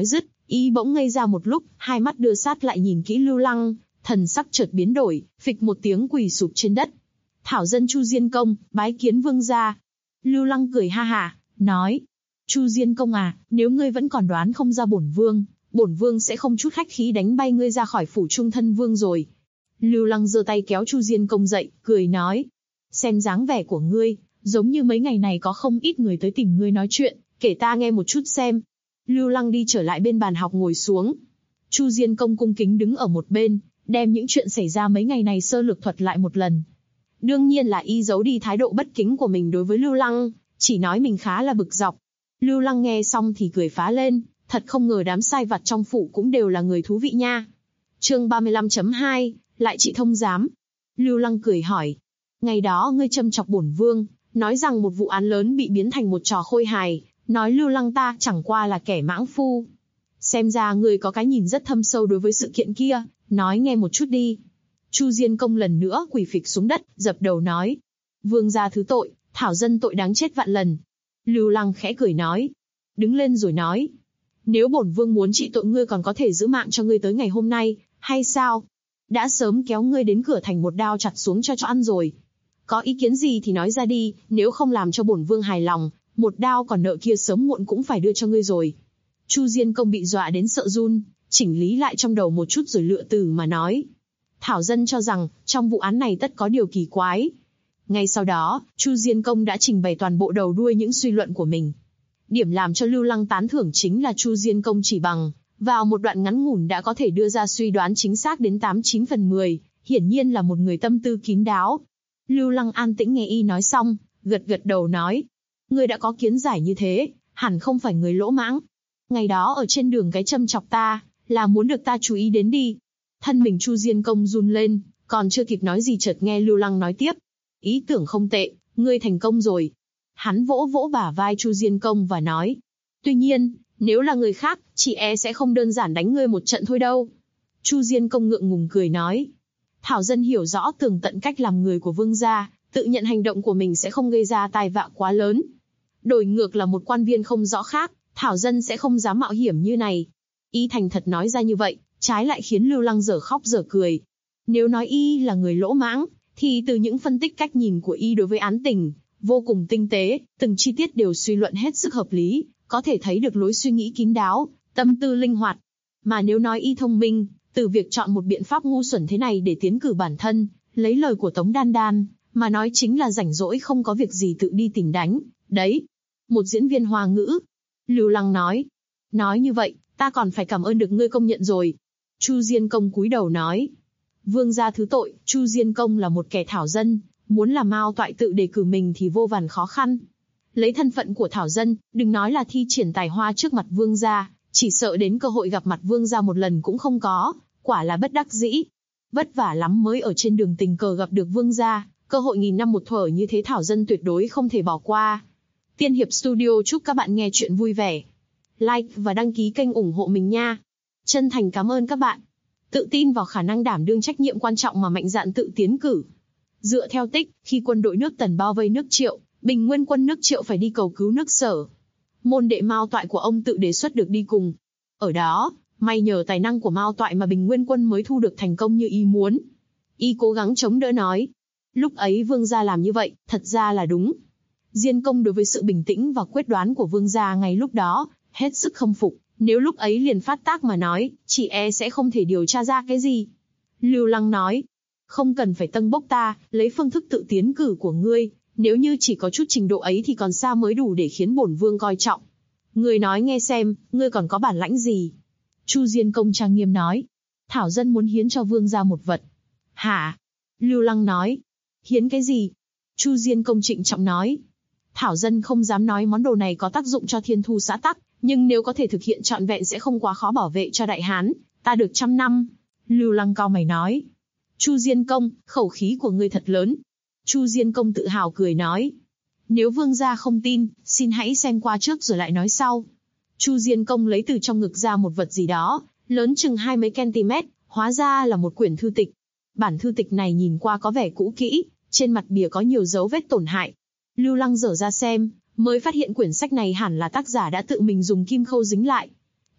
Y bỗng ngây ra một lúc, hai mắt đưa sát lại nhìn kỹ Lưu Lăng, thần sắc chợt biến đổi, phịch một tiếng quỳ sụp trên đất. Thảo dân Chu Diên Công, bái kiến vương gia. Lưu Lăng cười ha hả, nói: Chu Diên Công à, nếu ngươi vẫn còn đoán không ra bổn vương sẽ không chút khách khí đánh bay ngươi ra khỏi phủ Trung Thân Vương rồi. Lưu Lăng giơ tay kéo Chu Diên Công dậy, cười nói: xem dáng vẻ của ngươi, giống như mấy ngày này có không ít người tới tìm ngươi nói chuyện, kể ta nghe một chút xem. Lưu Lăng đi trở lại bên bàn học ngồi xuống. Chu Diên Công cung kính đứng ở một bên, đem những chuyện xảy ra mấy ngày này sơ lược thuật lại một lần. Đương nhiên là y giấu đi thái độ bất kính của mình đối với Lưu Lăng, chỉ nói mình khá là bực dọc. Lưu Lăng nghe xong thì cười phá lên, thật không ngờ đám sai vặt trong phủ cũng đều là người thú vị nha. Chương 35.2, lại chị thông giám. Lưu Lăng cười hỏi: ngày đó ngươi châm chọc bổn vương, nói rằng một vụ án lớn bị biến thành một trò khôi hài, nói Lưu Lăng ta chẳng qua là kẻ mãng phu. Xem ra ngươi có cái nhìn rất thâm sâu đối với sự kiện kia, nói nghe một chút đi. Chu Diên Công lần nữa quỳ phịch xuống đất, dập đầu nói: vương gia thứ tội, thảo dân tội đáng chết vạn lần. Lưu Lăng khẽ cười nói: đứng lên rồi nói: nếu bổn vương muốn trị tội ngươi còn có thể giữ mạng cho ngươi tới ngày hôm nay, hay sao? Đã sớm kéo ngươi đến cửa thành một đao chặt xuống cho ăn rồi. Có ý kiến gì thì nói ra đi, nếu không làm cho bổn vương hài lòng, một đao còn nợ kia sớm muộn cũng phải đưa cho ngươi rồi. Chu Diên Công bị dọa đến sợ run, chỉnh lý lại trong đầu một chút rồi lựa từ mà nói: thảo dân cho rằng, trong vụ án này tất có điều kỳ quái. Ngay sau đó, Chu Diên Công đã trình bày toàn bộ đầu đuôi những suy luận của mình. Điểm làm cho Lưu Lăng tán thưởng chính là Chu Diên Công chỉ bằng vào một đoạn ngắn ngủn đã có thể đưa ra suy đoán chính xác đến 89 phần 10, hiển nhiên là một người tâm tư kín đáo. Lưu Lăng an tĩnh nghe y nói xong, gật gật đầu nói: ngươi đã có kiến giải như thế, hẳn không phải người lỗ mãng. Ngày đó ở trên đường cái châm chọc ta, là muốn được ta chú ý đến đi. Thân mình Chu Diên Công run lên, còn chưa kịp nói gì chợt nghe Lưu Lăng nói tiếp: ý tưởng không tệ, ngươi thành công rồi. Hắn vỗ vỗ bả vai Chu Diên Công và nói: tuy nhiên, nếu là người khác, chị e sẽ không đơn giản đánh ngươi một trận thôi đâu. Chu Diên Công ngượng ngùng cười nói: thảo dân hiểu rõ tường tận cách làm người của vương gia, tự nhận hành động của mình sẽ không gây ra tai vạ quá lớn. Đổi ngược là một quan viên không rõ khác, thảo dân sẽ không dám mạo hiểm như này. Y thành thật nói ra như vậy, trái lại khiến Lưu Lăng dở khóc dở cười. Nếu nói y là người lỗ mãng, thì từ những phân tích cách nhìn của y đối với án tình, vô cùng tinh tế, từng chi tiết đều suy luận hết sức hợp lý, có thể thấy được lối suy nghĩ kín đáo, tâm tư linh hoạt. Mà nếu nói y thông minh, từ việc chọn một biện pháp ngu xuẩn thế này để tiến cử bản thân, lấy lời của Tống Đan Đan, mà nói chính là rảnh rỗi không có việc gì tự đi tìm đánh, đấy. Một diễn viên hoa ngữ. Lưu Lăng nói: nói như vậy, ta còn phải cảm ơn được ngươi công nhận rồi. Chu Diên Công cúi đầu nói: vương gia thứ tội, Chu Diên Công là một kẻ thảo dân, muốn làm Mao Toại tự đề cử mình thì vô vàn khó khăn. Lấy thân phận của thảo dân, đừng nói là thi triển tài hoa trước mặt vương gia, chỉ sợ đến cơ hội gặp mặt vương gia một lần cũng không có, quả là bất đắc dĩ. Vất vả lắm mới ở trên đường tình cờ gặp được vương gia, cơ hội nghìn năm một thuở như thế thảo dân tuyệt đối không thể bỏ qua. Tiên Hiệp Studio chúc các bạn nghe chuyện vui vẻ. Like và đăng ký kênh ủng hộ mình nha. Chân thành cảm ơn các bạn. Tự tin vào khả năng đảm đương trách nhiệm quan trọng mà mạnh dạn tự tiến cử. Dựa theo tích, khi quân đội nước Tần bao vây nước Triệu, Bình Nguyên quân nước Triệu phải đi cầu cứu nước Sở. Môn đệ Mao Toại của ông tự đề xuất được đi cùng. Ở đó, may nhờ tài năng của Mao Toại mà Bình Nguyên quân mới thu được thành công như ý muốn. Y cố gắng chống đỡ nói: lúc ấy vương gia làm như vậy, thật ra là đúng. Diên Công đối với sự bình tĩnh và quyết đoán của vương gia ngay lúc đó, hết sức khâm phục. Nếu lúc ấy liền phát tác mà nói, chị e sẽ không thể điều tra ra cái gì. Lưu Lăng nói: không cần phải tâng bốc ta, lấy phương thức tự tiến cử của ngươi, nếu như chỉ có chút trình độ ấy thì còn xa mới đủ để khiến bổn vương coi trọng. Ngươi nói nghe xem, ngươi còn có bản lãnh gì? Chu Diên Công trang nghiêm nói: thảo dân muốn hiến cho vương gia một vật. Hả? Lưu Lăng nói: hiến cái gì? Chu Diên Công trịnh trọng nói: thảo dân không dám nói món đồ này có tác dụng cho thiên thu xã tắc, nhưng nếu có thể thực hiện trọn vẹn sẽ không quá khó bảo vệ cho Đại Hán, ta được 100 năm. Lưu Lăng cau mày nói: Chu Diên Công, khẩu khí của ngươi thật lớn. Chu Diên Công tự hào cười nói: nếu vương gia không tin, xin hãy xem qua trước rồi lại nói sau. Chu Diên Công lấy từ trong ngực ra một vật gì đó, lớn chừng 20 cm, hóa ra là một quyển thư tịch. Bản thư tịch này nhìn qua có vẻ cũ kỹ, trên mặt bìa có nhiều dấu vết tổn hại. Lưu Lăng dở ra xem, mới phát hiện quyển sách này hẳn là tác giả đã tự mình dùng kim khâu dính lại.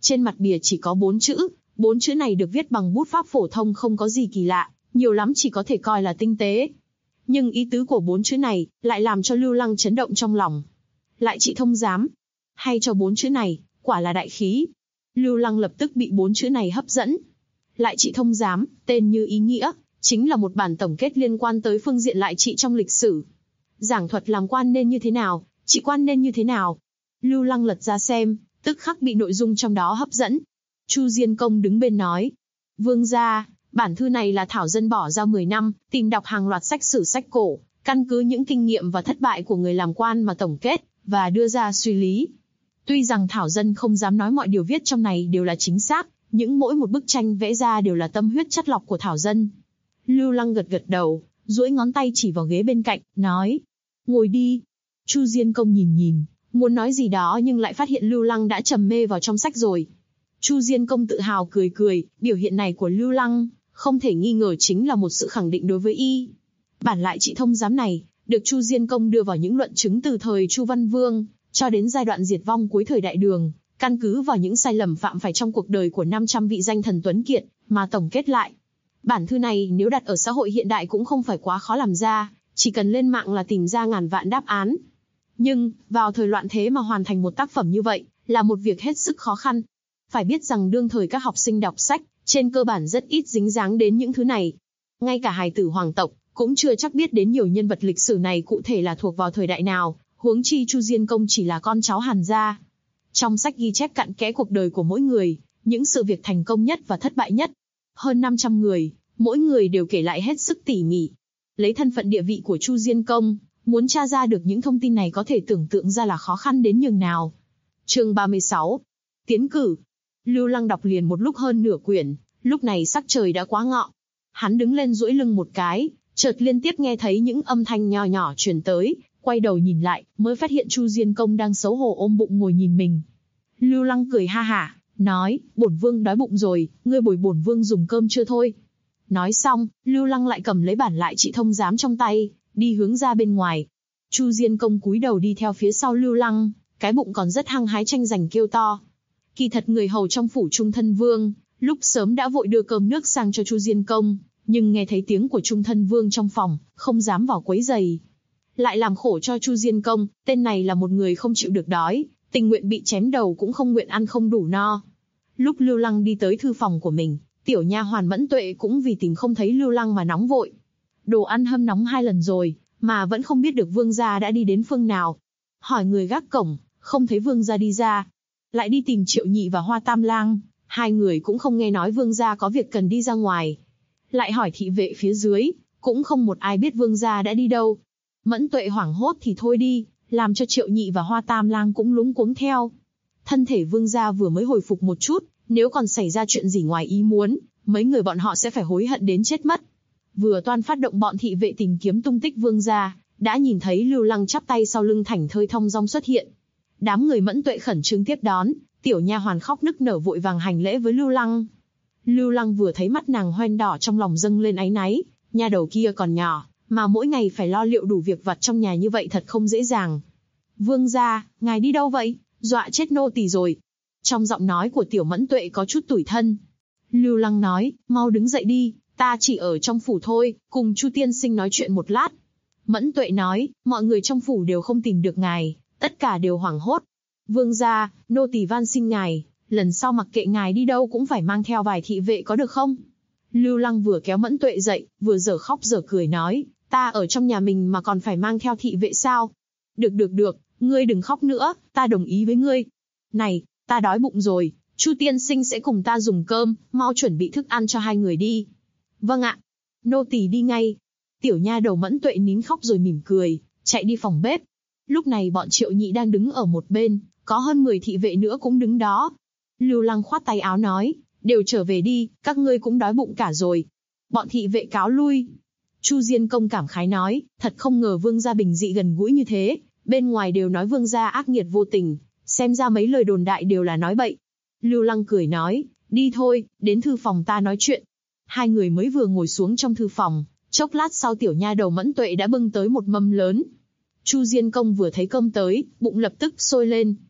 Trên mặt bìa chỉ có 4 chữ, 4 chữ này được viết bằng bút pháp phổ thông không có gì kỳ lạ, nhiều lắm chỉ có thể coi là tinh tế. Nhưng ý tứ của 4 chữ này lại làm cho Lưu Lăng chấn động trong lòng. Lại trị thông giám. Hay cho 4 chữ này, quả là đại khí. Lưu Lăng lập tức bị 4 chữ này hấp dẫn. Lại trị thông giám, tên như ý nghĩa, chính là một bản tổng kết liên quan tới phương diện lại trị trong lịch sử. Giảng thuật làm quan nên như thế nào, trị quan nên như thế nào. Lưu Lăng lật ra xem, tức khắc bị nội dung trong đó hấp dẫn. Chu Diên Công đứng bên nói, vương gia, bản thư này là thảo dân bỏ ra 10 năm, tìm đọc hàng loạt sách sử sách cổ, căn cứ những kinh nghiệm và thất bại của người làm quan mà tổng kết, và đưa ra suy lý. Tuy rằng thảo dân không dám nói mọi điều viết trong này đều là chính xác, nhưng mỗi một bức tranh vẽ ra đều là tâm huyết chất lọc của thảo dân. Lưu Lăng gật gật đầu, duỗi ngón tay chỉ vào ghế bên cạnh, nói, ngồi đi. Chu Diên Công nhìn, muốn nói gì đó nhưng lại phát hiện Lưu Lăng đã trầm mê vào trong sách rồi. Chu Diên Công tự hào cười, biểu hiện này của Lưu Lăng, không thể nghi ngờ chính là một sự khẳng định đối với y. Bản lại trị thông giám này, được Chu Diên Công đưa vào những luận chứng từ thời Chu Văn Vương, cho đến giai đoạn diệt vong cuối thời Đại Đường, căn cứ vào những sai lầm phạm phải trong cuộc đời của 500 vị danh thần tuấn kiệt, mà tổng kết lại. Bản thư này nếu đặt ở xã hội hiện đại cũng không phải quá khó làm ra, chỉ cần lên mạng là tìm ra ngàn vạn đáp án. Nhưng, vào thời loạn thế mà hoàn thành một tác phẩm như vậy, là một việc hết sức khó khăn. Phải biết rằng đương thời các học sinh đọc sách, trên cơ bản rất ít dính dáng đến những thứ này. Ngay cả hài tử hoàng tộc, cũng chưa chắc biết đến nhiều nhân vật lịch sử này cụ thể là thuộc vào thời đại nào, huống chi Chu Diên Công chỉ là con cháu Hàn gia. Trong sách ghi chép cặn kẽ cuộc đời của mỗi người, những sự việc thành công nhất và thất bại nhất. Hơn 500 người, mỗi người đều kể lại hết sức tỉ mỉ. Lấy thân phận địa vị của Chu Diên Công, muốn tra ra được những thông tin này có thể tưởng tượng ra là khó khăn đến nhường nào. Chương 36. Tiến cử. Lưu Lăng đọc liền một lúc hơn nửa quyển, lúc này sắc trời đã quá ngọ. Hắn đứng lên duỗi lưng một cái, chợt liên tiếp nghe thấy những âm thanh nho nhỏ truyền tới, quay đầu nhìn lại, mới phát hiện Chu Diên Công đang xấu hổ ôm bụng ngồi nhìn mình. Lưu Lăng cười ha hả, nói, bổn vương đói bụng rồi, ngươi bồi bổn vương dùng cơm chưa thôi. Nói xong, Lưu Lăng lại cầm lấy bản lại trị thông giám trong tay, đi hướng ra bên ngoài. Chu Diên Công cúi đầu đi theo phía sau Lưu Lăng, cái bụng còn rất hăng hái tranh giành kêu to. Kỳ thật người hầu trong phủ Trung Thân Vương, lúc sớm đã vội đưa cơm nước sang cho Chu Diên Công, nhưng nghe thấy tiếng của Trung Thân Vương trong phòng, không dám vào quấy giày. Lại làm khổ cho Chu Diên Công, tên này là một người không chịu được đói, tình nguyện bị chém đầu cũng không nguyện ăn không đủ no. Lúc Lưu Lăng đi tới thư phòng của mình, tiểu nha hoàn Mẫn Tuệ cũng vì tìm không thấy Lưu Lăng mà nóng vội. Đồ ăn hâm nóng 2 lần rồi, mà vẫn không biết được vương gia đã đi đến phương nào. Hỏi người gác cổng, không thấy vương gia đi ra. Lại đi tìm Triệu Nhị và Hoa Tam Lang, 2 người cũng không nghe nói vương gia có việc cần đi ra ngoài. Lại hỏi thị vệ phía dưới, cũng không một ai biết vương gia đã đi đâu. Mẫn Tuệ hoảng hốt thì thôi đi, làm cho Triệu Nhị và Hoa Tam Lang cũng luống cuống theo. Thân thể vương gia vừa mới hồi phục một chút, nếu còn xảy ra chuyện gì ngoài ý muốn, mấy người bọn họ sẽ phải hối hận đến chết mất. Vừa toan phát động bọn thị vệ tìm kiếm tung tích vương gia, đã nhìn thấy Lưu Lăng chắp tay sau lưng thảnh thơi thong dong xuất hiện. Đám người Mẫn Tuệ khẩn trương tiếp đón, tiểu nha hoàn khóc nức nở vội vàng hành lễ với Lưu Lăng. Lưu Lăng vừa thấy mắt nàng hoen đỏ trong lòng dâng lên áy náy, nha đầu kia còn nhỏ, mà mỗi ngày phải lo liệu đủ việc vặt trong nhà như vậy thật không dễ dàng. Vương gia, ngài đi đâu vậy? Dọa chết nô tỳ rồi. Trong giọng nói của tiểu Mẫn Tuệ có chút tủi thân. Lưu Lăng nói, mau đứng dậy đi, ta chỉ ở trong phủ thôi, cùng Chu tiên sinh nói chuyện một lát. Mẫn Tuệ nói, mọi người trong phủ đều không tìm được ngài, tất cả đều hoảng hốt. Vương gia, nô tỳ van xin ngài, lần sau mặc kệ ngài đi đâu cũng phải mang theo vài thị vệ có được không? Lưu Lăng vừa kéo Mẫn Tuệ dậy, vừa dở khóc dở cười nói, ta ở trong nhà mình mà còn phải mang theo thị vệ sao? Được, ngươi đừng khóc nữa, ta đồng ý với ngươi. Này, ta đói bụng rồi, Chu tiên sinh sẽ cùng ta dùng cơm, mau chuẩn bị thức ăn cho 2 người đi. Vâng ạ, nô tỳ đi ngay. Tiểu nha đầu Mẫn Tuệ nín khóc rồi mỉm cười, chạy đi phòng bếp. Lúc này bọn Triệu Nhị đang đứng ở một bên, có hơn 10 thị vệ nữa cũng đứng đó. Lưu Lăng khoát tay áo nói, đều trở về đi, các ngươi cũng đói bụng cả rồi. Bọn thị vệ cáo lui. Chu Diên Công cảm khái nói, thật không ngờ vương gia bình dị gần gũi như thế, bên ngoài đều nói vương gia ác nghiệt vô tình, xem ra mấy lời đồn đại đều là nói bậy. Lưu Lăng cười nói, đi thôi, đến thư phòng ta nói chuyện. 2 người mới vừa ngồi xuống trong thư phòng, chốc lát sau tiểu nha đầu Mẫn Tuệ đã bưng tới một mâm lớn. Chu Diên Công vừa thấy cơm tới, bụng lập tức sôi lên.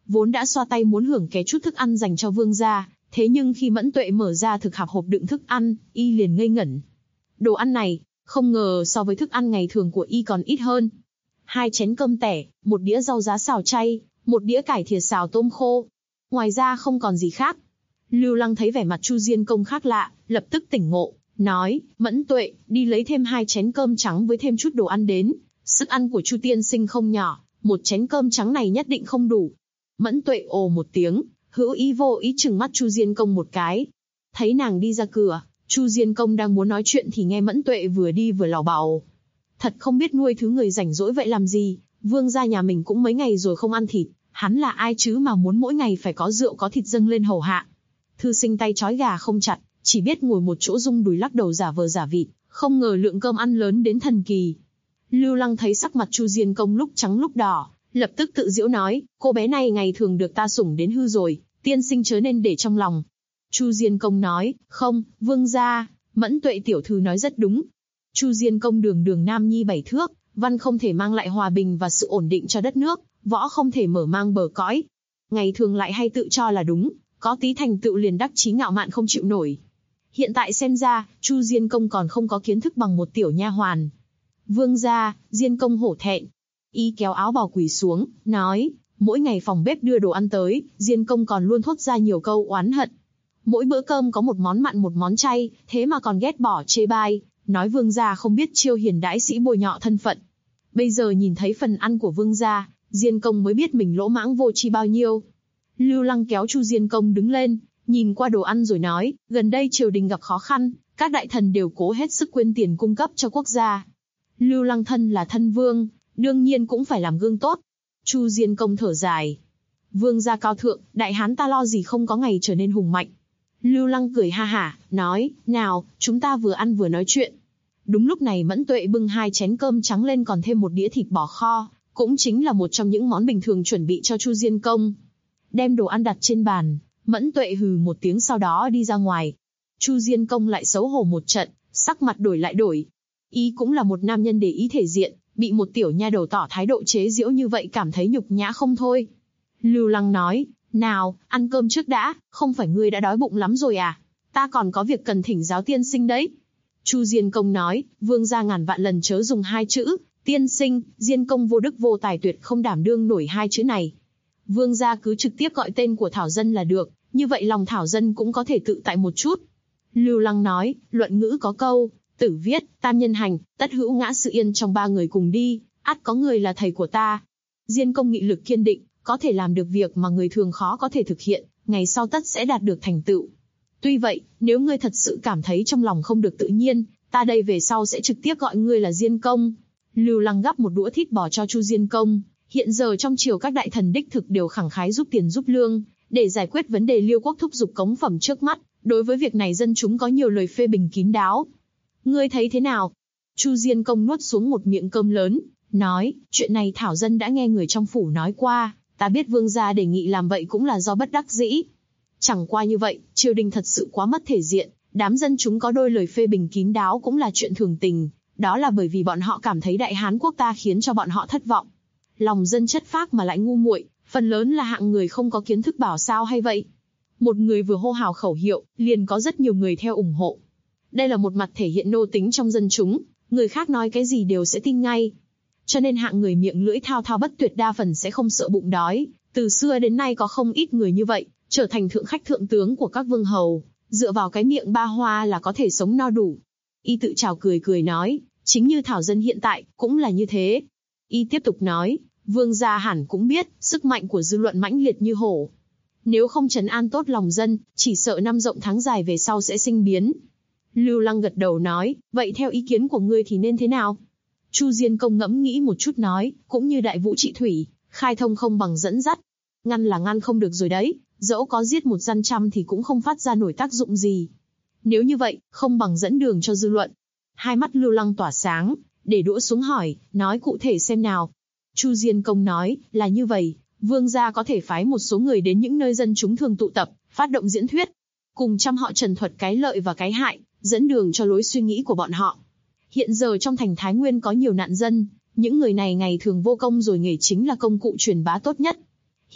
vốn đã xoa tay muốn hưởng ké chút thức ăn dành cho vương gia, thế nhưng khi Mẫn Tuệ mở ra thực hạp hộp đựng thức ăn, y liền ngây ngẩn. Đồ ăn này, không ngờ so với thức ăn ngày thường của y còn ít hơn. 2 chén cơm tẻ, 1 đĩa rau giá xào chay, 1 đĩa cải thìa xào tôm khô. Ngoài ra không còn gì khác. Lưu Lăng thấy vẻ mặt Chu Diên Công khác lạ, lập tức tỉnh ngộ, nói, Mẫn Tuệ, đi lấy thêm 2 chén cơm trắng với thêm chút đồ ăn đến. Sức ăn của Chu tiên sinh không nhỏ, 1 chén cơm trắng này nhất định không đủ. Mẫn Tuệ ồ một tiếng, hữu ý vô ý trừng mắt Chu Diên Công một cái. Thấy nàng đi ra cửa, Chu Diên Công đang muốn nói chuyện thì nghe Mẫn Tuệ vừa đi vừa lảo bảo. Thật không biết nuôi thứ người rảnh rỗi vậy làm gì, vương gia nhà mình cũng mấy ngày rồi không ăn thịt, hắn là ai chứ mà muốn mỗi ngày phải có rượu có thịt dâng lên hầu hạ. Thư sinh tay trói gà không chặt, chỉ biết ngồi một chỗ rung đùi lắc đầu giả vờ giả vịt, không ngờ lượng cơm ăn lớn đến thần kỳ. Lưu Lăng thấy sắc mặt Chu Diên Công lúc trắng lúc đỏ, lập tức tự giễu nói, cô bé này ngày thường được ta sủng đến hư rồi, tiên sinh chớ nên để trong lòng. Chu Diên Công nói, không, vương gia, Mẫn Tuệ tiểu thư nói rất đúng. Chu Diên Công đường đường nam nhi 7 thước, văn không thể mang lại hòa bình và sự ổn định cho đất nước, võ không thể mở mang bờ cõi. Ngày thường lại hay tự cho là đúng, có tí thành tựu liền đắc chí ngạo mạn không chịu nổi. Hiện tại xem ra, Chu Diên Công còn không có kiến thức bằng một tiểu nha hoàn. Vương gia, Diên Công hổ thẹn. Y kéo áo bào quỳ xuống, nói, mỗi ngày phòng bếp đưa đồ ăn tới, Diên Công còn luôn thốt ra nhiều câu oán hận. Mỗi bữa cơm có một món mặn một món chay, thế mà còn ghét bỏ chê bai, nói vương gia không biết chiêu hiền đãi sĩ bôi nhọ thân phận. Bây giờ nhìn thấy phần ăn của vương gia, Diên Công mới biết mình lỗ mãng vô tri bao nhiêu. Lưu Lăng kéo Chu Diên Công đứng lên, nhìn qua đồ ăn rồi nói, gần đây triều đình gặp khó khăn, các đại thần đều cố hết sức quyên tiền cung cấp cho quốc gia. Lưu Lăng thân là thân vương, đương nhiên cũng phải làm gương tốt. Chu Diên Công thở dài. Vương gia cao thượng, đại hán ta lo gì không có ngày trở nên hùng mạnh. Lưu Lăng cười ha hả, nói, nào, chúng ta vừa ăn vừa nói chuyện. Đúng lúc này Mẫn Tuệ bưng 2 chén cơm trắng lên còn thêm 1 đĩa thịt bò kho, cũng chính là một trong những món bình thường chuẩn bị cho Chu Diên Công. Đem đồ ăn đặt trên bàn, Mẫn Tuệ hừ một tiếng sau đó đi ra ngoài. Chu Diên Công lại xấu hổ một trận, sắc mặt đổi lại đổi. Y cũng là một nam nhân để ý thể diện, bị một tiểu nha đầu tỏ thái độ chế giễu như vậy cảm thấy nhục nhã không thôi. Lưu Lăng nói, nào, ăn cơm trước đã, không phải ngươi đã đói bụng lắm rồi à? Ta còn có việc cần thỉnh giáo tiên sinh đấy. Chu Diên Công nói, vương gia ngàn vạn lần chớ dùng 2 chữ, tiên sinh, Diên Công vô đức vô tài tuyệt không đảm đương nổi 2 chữ này. Vương gia cứ trực tiếp gọi tên của Thảo Dân là được, như vậy lòng Thảo Dân cũng có thể tự tại một chút. Lưu Lăng nói, luận ngữ có câu, tử viết, tam nhân hành, tất hữu ngã sự yên trong 3 người cùng đi, ắt có người là thầy của ta. Diên Công nghị lực kiên định, có thể làm được việc mà người thường khó có thể thực hiện, ngày sau tất sẽ đạt được thành tựu. Tuy vậy, nếu ngươi thật sự cảm thấy trong lòng không được tự nhiên, ta đây về sau sẽ trực tiếp gọi ngươi là Diên Công. Lưu Lăng gắp một đũa thịt bò cho Chu Diên Công. Hiện giờ trong triều các đại thần đích thực đều khẳng khái giúp tiền giúp lương, để giải quyết vấn đề Liêu quốc thúc giục cống phẩm trước mắt. Đối với việc này dân chúng có nhiều lời phê bình kín đáo. Ngươi thấy thế nào? Chu Diên Công nuốt xuống một miệng cơm lớn, nói, chuyện này Thảo Dân đã nghe người trong phủ nói qua, ta biết vương gia đề nghị làm vậy cũng là do bất đắc dĩ. Chẳng qua như vậy, triều đình thật sự quá mất thể diện, đám dân chúng có đôi lời phê bình kín đáo cũng là chuyện thường tình, đó là bởi vì bọn họ cảm thấy Đại Hán quốc ta khiến cho bọn họ thất vọng. Lòng dân chất phác mà lại ngu muội, phần lớn là hạng người không có kiến thức bảo sao hay vậy. Một người vừa hô hào khẩu hiệu, liền có rất nhiều người theo ủng hộ. Đây là một mặt thể hiện nô tính trong dân chúng, người khác nói cái gì đều sẽ tin ngay. Cho nên hạng người miệng lưỡi thao thao bất tuyệt đa phần sẽ không sợ bụng đói, từ xưa đến nay có không ít người như vậy, trở thành thượng khách thượng tướng của các vương hầu, dựa vào cái miệng ba hoa là có thể sống no đủ. Y tự chào cười cười nói, chính như Thảo Dân hiện tại, cũng là như thế. Y tiếp tục nói, vương gia hẳn cũng biết, sức mạnh của dư luận mãnh liệt như hổ. Nếu không trấn an tốt lòng dân, chỉ sợ năm rộng tháng dài về sau sẽ sinh biến. Lưu Lăng gật đầu nói, vậy theo ý kiến của ngươi thì nên thế nào? Chu Diên Công ngẫm nghĩ một chút nói, cũng như đại vũ trị thủy, khai thông không bằng dẫn dắt. Ngăn là ngăn không được rồi đấy, dẫu có giết 1 gian trăm thì cũng không phát ra nổi tác dụng gì. Nếu như vậy, không bằng dẫn đường cho dư luận. Hai mắt Lưu Lăng tỏa sáng, để đũa xuống hỏi, nói cụ thể xem nào. Chu Diên Công nói, là như vậy, vương gia có thể phái một số người đến những nơi dân chúng thường tụ tập, phát động diễn thuyết, cùng trăm họ trần thuật cái lợi và cái hại, dẫn đường cho lối suy nghĩ của bọn họ. Hiện giờ trong thành Thái Nguyên có nhiều nạn dân, những người này ngày thường vô công rồi nghề chính là công cụ truyền bá tốt nhất.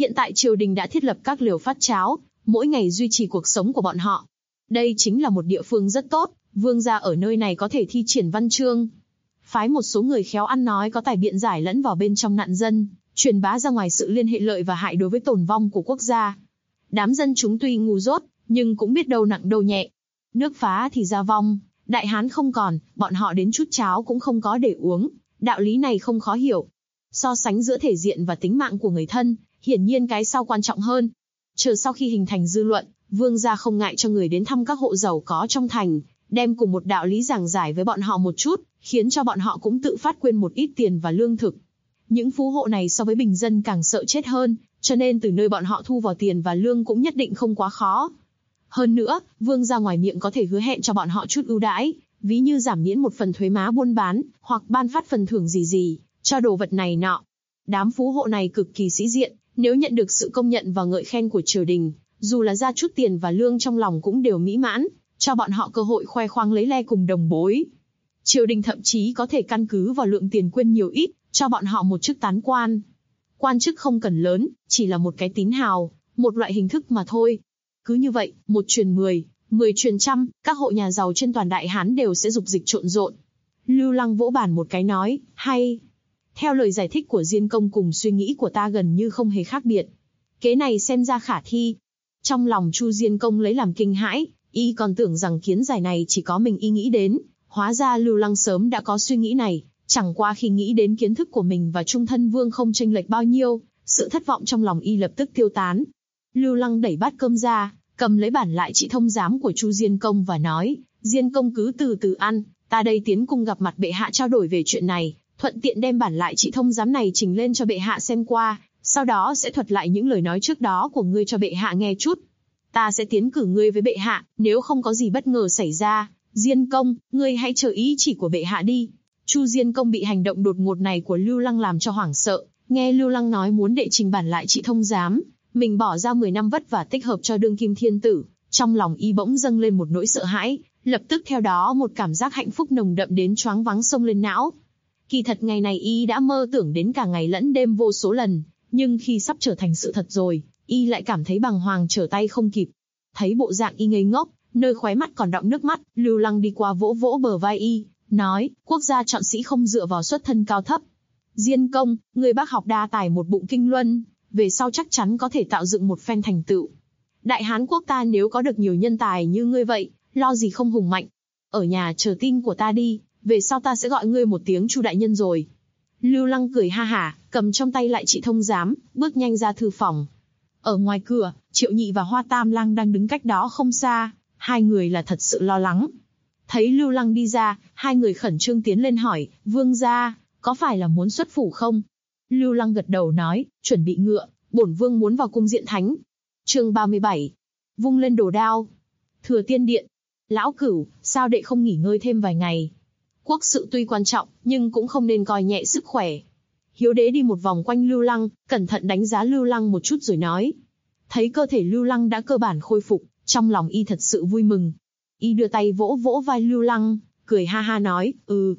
Hiện tại triều đình đã thiết lập các liều phát cháo, mỗi ngày duy trì cuộc sống của bọn họ. Đây chính là một địa phương rất tốt, vương gia ở nơi này có thể thi triển văn chương. Phái một số người khéo ăn nói có tài biện giải lẫn vào bên trong nạn dân, truyền bá ra ngoài sự liên hệ lợi và hại đối với tồn vong của quốc gia. Đám dân chúng tuy ngu dốt, nhưng cũng biết đâu nặng đâu nhẹ. Nước phá thì gia vong, đại hán không còn, bọn họ đến chút cháo cũng không có để uống. Đạo lý này không khó hiểu. So sánh giữa thể diện và tính mạng của người thân, hiển nhiên cái sau quan trọng hơn. Chờ sau khi hình thành dư luận, vương gia không ngại cho người đến thăm các hộ giàu có trong thành, đem cùng một đạo lý giảng giải với bọn họ một chút, khiến cho bọn họ cũng tự phát quyên một ít tiền và lương thực. Những phú hộ này so với bình dân càng sợ chết hơn, cho nên từ nơi bọn họ thu vào tiền và lương cũng nhất định không quá khó. Hơn nữa, vương gia ngoài miệng có thể hứa hẹn cho bọn họ chút ưu đãi, ví như giảm miễn một phần thuế má buôn bán, hoặc ban phát phần thưởng gì, cho đồ vật này nọ. Đám phú hộ này cực kỳ sĩ diện, nếu nhận được sự công nhận và ngợi khen của triều đình, dù là ra chút tiền và lương trong lòng cũng đều mỹ mãn, cho bọn họ cơ hội khoe khoang lấy le cùng đồng bối. Triều đình thậm chí có thể căn cứ vào lượng tiền quyên nhiều ít, cho bọn họ một chức tán quan. Quan chức không cần lớn, chỉ là một cái tín hào, một loại hình thức mà thôi. Cứ như vậy, 1 truyền 10, 10 truyền trăm, các hộ nhà giàu trên toàn Đại Hán đều sẽ dục dịch trộn rộn. Lưu Lăng vỗ bàn một cái nói, hay. Theo lời giải thích của Diên Công cùng suy nghĩ của ta gần như không hề khác biệt. Kế này xem ra khả thi. Trong lòng Chu Diên Công lấy làm kinh hãi, y còn tưởng rằng kiến giải này chỉ có mình y nghĩ đến, hóa ra Lưu Lăng sớm đã có suy nghĩ này, chẳng qua khi nghĩ đến kiến thức của mình và Trung Thân Vương không chênh lệch bao nhiêu, sự thất vọng trong lòng y lập tức tiêu tán. Lưu Lăng đẩy bát cơm ra, cầm lấy bản lại trị thông giám của Chu Diên Công và nói, Diên Công cứ từ từ ăn, ta đây tiến cung gặp mặt bệ hạ trao đổi về chuyện này, thuận tiện đem bản lại trị thông giám này trình lên cho bệ hạ xem qua, sau đó sẽ thuật lại những lời nói trước đó của ngươi cho bệ hạ nghe chút. Ta sẽ tiến cử ngươi với bệ hạ, nếu không có gì bất ngờ xảy ra, Diên Công, ngươi hãy chờ ý chỉ của bệ hạ đi. Chu Diên Công bị hành động đột ngột này của Lưu Lăng làm cho hoảng sợ, nghe Lưu Lăng nói muốn đệ trình bản lại trị thông giám, mình bỏ ra 10 năm vất vả tích hợp cho đương kim thiên tử, trong lòng y bỗng dâng lên một nỗi sợ hãi, lập tức theo đó một cảm giác hạnh phúc nồng đậm đến choáng váng xông lên não. Kỳ thật ngày này y đã mơ tưởng đến cả ngày lẫn đêm vô số lần, nhưng khi sắp trở thành sự thật rồi, y lại cảm thấy bàng hoàng trở tay không kịp. Thấy bộ dạng y ngây ngốc, nơi khóe mắt còn đọng nước mắt, Lưu Lăng đi qua vỗ vỗ bờ vai y, nói, quốc gia chọn sĩ không dựa vào xuất thân cao thấp. Diên Công, người bác học đa tài một bụng kinh luân, về sau chắc chắn có thể tạo dựng một phen thành tựu. Đại Hán quốc ta nếu có được nhiều nhân tài như ngươi vậy, lo gì không hùng mạnh. Ở nhà chờ tin của ta đi, về sau ta sẽ gọi ngươi một tiếng Chu đại nhân rồi. Lưu Lăng cười ha hả, cầm trong tay lại trị thông giám, bước nhanh ra thư phòng. Ở ngoài cửa, Triệu Nhị và Hoa Tam Lang đang đứng cách đó không xa, hai người là thật sự lo lắng. Thấy Lưu Lăng đi ra, hai người khẩn trương tiến lên hỏi, vương gia, có phải là muốn xuất phủ không? Lưu Lăng gật đầu nói, chuẩn bị ngựa, bổn vương muốn vào cung diện thánh. Chương 37. Vung lên đồ đao. Thừa Tiên Điện. Lão Cửu, sao đệ không nghỉ ngơi thêm vài ngày? Quốc sự tuy quan trọng, nhưng cũng không nên coi nhẹ sức khỏe. Hiếu đế đi một vòng quanh Lưu Lăng, cẩn thận đánh giá Lưu Lăng một chút rồi nói. Thấy cơ thể Lưu Lăng đã cơ bản khôi phục, trong lòng y thật sự vui mừng. Y đưa tay vỗ vỗ vai Lưu Lăng, cười ha ha nói,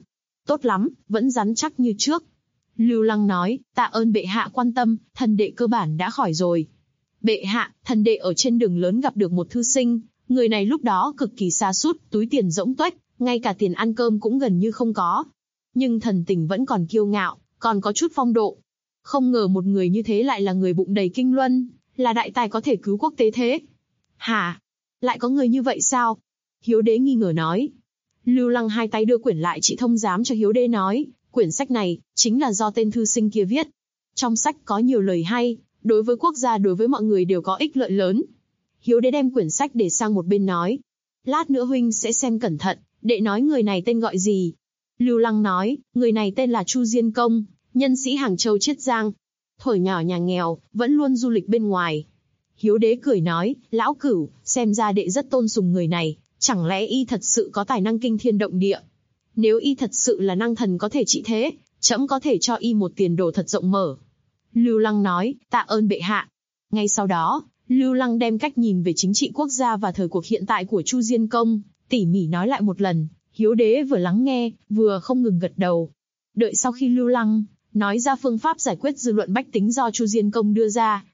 tốt lắm, vẫn rắn chắc như trước. Lưu Lăng nói, tạ ơn bệ hạ quan tâm, thần đệ cơ bản đã khỏi rồi. Bệ hạ, thần đệ ở trên đường lớn gặp được một thư sinh, người này lúc đó cực kỳ sa sút, túi tiền rỗng tuếch, ngay cả tiền ăn cơm cũng gần như không có. Nhưng thần tình vẫn còn kiêu ngạo, còn có chút phong độ. Không ngờ một người như thế lại là người bụng đầy kinh luân, là đại tài có thể cứu quốc tế thế. Hả? Lại có người như vậy sao? Hiếu đế nghi ngờ nói. Lưu Lăng hai tay đưa quyển lại trị thông giám cho Hiếu đế nói, quyển sách này chính là do tên thư sinh kia viết. Trong sách có nhiều lời hay, đối với quốc gia đối với mọi người đều có ích lợi lớn. Hiếu đế đem quyển sách để sang một bên nói, lát nữa huynh sẽ xem cẩn thận, đệ nói người này tên gọi gì. Lưu Lăng nói, người này tên là Chu Diên Công, nhân sĩ Hàng Châu Chiết Giang. Thuở nhỏ nhà nghèo, vẫn luôn du lịch bên ngoài. Hiếu đế cười nói, lão Cửu, xem ra đệ rất tôn sùng người này, chẳng lẽ y thật sự có tài năng kinh thiên động địa? Nếu y thật sự là năng thần có thể trị thế, trẫm có thể cho y một tiền đồ thật rộng mở. Lưu Lăng nói, tạ ơn bệ hạ. Ngay sau đó, Lưu Lăng đem cách nhìn về chính trị quốc gia và thời cuộc hiện tại của Chu Diên Công, tỉ mỉ nói lại một lần. Hiếu đế vừa lắng nghe, vừa không ngừng gật đầu. Đợi sau khi Lưu Lăng nói ra phương pháp giải quyết dư luận bách tính do Chu Diên Công đưa ra,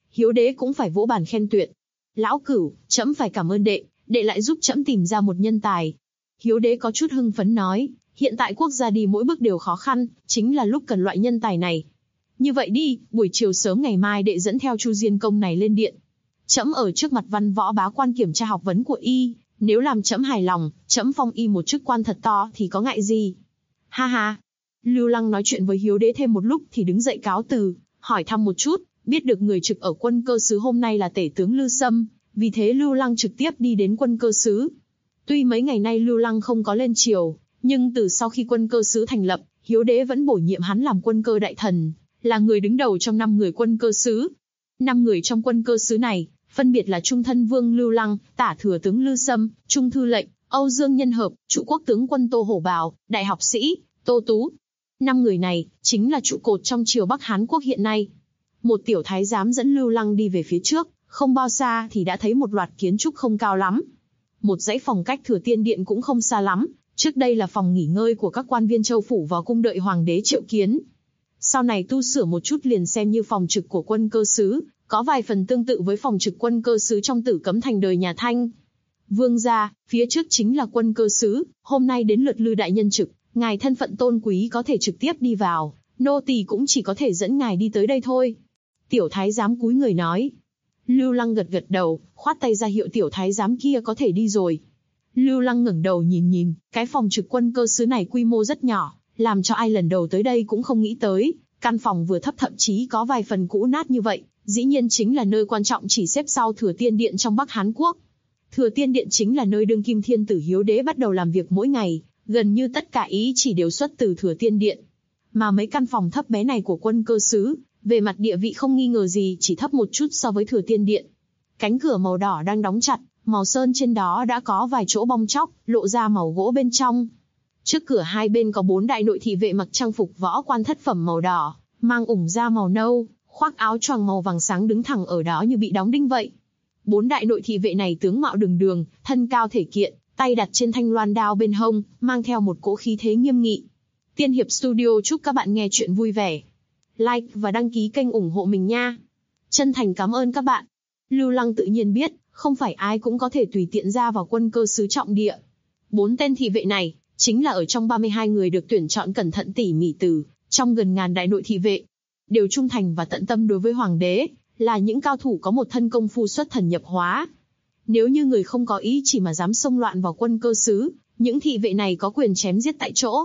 Hiếu đế cũng phải vỗ bàn khen tuyệt. Lão Cửu, trẫm phải cảm ơn đệ lại giúp trẫm tìm ra một nhân tài. Hiếu đế có chút hưng phấn nói, hiện tại quốc gia đi mỗi bước đều khó khăn, chính là lúc cần loại nhân tài này. Như vậy đi, buổi chiều sớm ngày mai đệ dẫn theo Chu Diên Công này lên điện. Trẫm ở trước mặt văn võ bá quan kiểm tra học vấn của y, nếu làm trẫm hài lòng, trẫm phong y một chức quan thật to thì có ngại gì. Ha ha. Lưu Lăng nói chuyện với Hiếu đế thêm một lúc thì đứng dậy cáo từ, hỏi thăm một chút, biết được người trực ở quân cơ xứ hôm nay là tể tướng Lư Sâm, vì thế Lưu Lăng trực tiếp đi đến quân cơ xứ. Tuy mấy ngày nay Lưu Lăng không có lên triều, nhưng từ sau khi quân cơ xứ thành lập, Hiếu đế vẫn bổ nhiệm hắn làm quân cơ đại thần, là người đứng đầu trong 5 người quân cơ xứ. 5 người trong quân cơ xứ này, phân biệt là Trung Thân Vương Lưu Lăng, Tả Thừa tướng Lư Sâm, Trung Thư lệnh Âu Dương Nhân Hợp, Trụ Quốc tướng quân Tô Hổ Bào, Đại học sĩ Tô Tú. 5 người này chính là trụ cột trong triều Bắc Hán quốc hiện nay. Một tiểu thái giám dẫn Lưu Lăng đi về phía trước, không bao xa thì đã thấy một loạt kiến trúc không cao lắm. Một dãy phòng cách Thừa Tiên Điện cũng không xa lắm, trước đây là phòng nghỉ ngơi của các quan viên châu phủ vào cung đợi hoàng đế triệu kiến. Sau này tu sửa một chút liền xem như phòng trực của quân cơ xứ, có vài phần tương tự với phòng trực quân cơ xứ trong Tử Cấm Thành đời nhà Thanh. Vương gia, phía trước chính là quân cơ xứ, hôm nay đến lượt Lư đại nhân trực, ngài thân phận tôn quý có thể trực tiếp đi vào, nô tỳ cũng chỉ có thể dẫn ngài đi tới đây thôi. Tiểu thái giám cúi người nói. Lưu Lăng gật gật đầu, khoát tay ra hiệu tiểu thái giám kia có thể đi rồi. Lưu Lăng ngẩng đầu nhìn, cái phòng trực quân cơ xứ này quy mô rất nhỏ, làm cho ai lần đầu tới đây cũng không nghĩ tới, căn phòng vừa thấp thậm chí có vài phần cũ nát như vậy, dĩ nhiên chính là nơi quan trọng chỉ xếp sau Thừa Tiên Điện trong Bắc Hán Quốc. Thừa Tiên Điện chính là nơi đương kim thiên tử Hiếu đế bắt đầu làm việc mỗi ngày, gần như tất cả ý chỉ đều xuất từ Thừa Tiên Điện. Mà mấy căn phòng thấp bé này của quân cơ xứ, về mặt địa vị không nghi ngờ gì chỉ thấp một chút so với Thừa Tiên Điện. Cánh cửa màu đỏ đang đóng chặt, màu sơn trên đó đã có vài chỗ bong tróc, lộ ra màu gỗ bên trong. Trước cửa hai bên có 4 đại nội thị vệ mặc trang phục võ quan thất phẩm màu đỏ, mang ủng da màu nâu, khoác áo choàng màu vàng sáng đứng thẳng ở đó như bị đóng đinh vậy. 4 đại nội thị vệ này tướng mạo đường đường, thân cao thể kiện, tay đặt trên thanh loan đao bên hông, mang theo một cỗ khí thế nghiêm nghị. Tiên Hiệp Studio chúc các bạn nghe chuyện vui vẻ. Like và đăng ký kênh ủng hộ mình nha. Chân thành cảm ơn các bạn. Lưu Lăng tự nhiên biết, không phải ai cũng có thể tùy tiện ra vào quân cơ xứ trọng địa. 4 tên thị vệ này, chính là ở trong 32 người được tuyển chọn cẩn thận tỉ mỉ từ trong gần ngàn đại nội thị vệ. Đều trung thành và tận tâm đối với hoàng đế, là những cao thủ có một thân công phu xuất thần nhập hóa. Nếu như người không có ý chỉ mà dám xông loạn vào quân cơ xứ, những thị vệ này có quyền chém giết tại chỗ.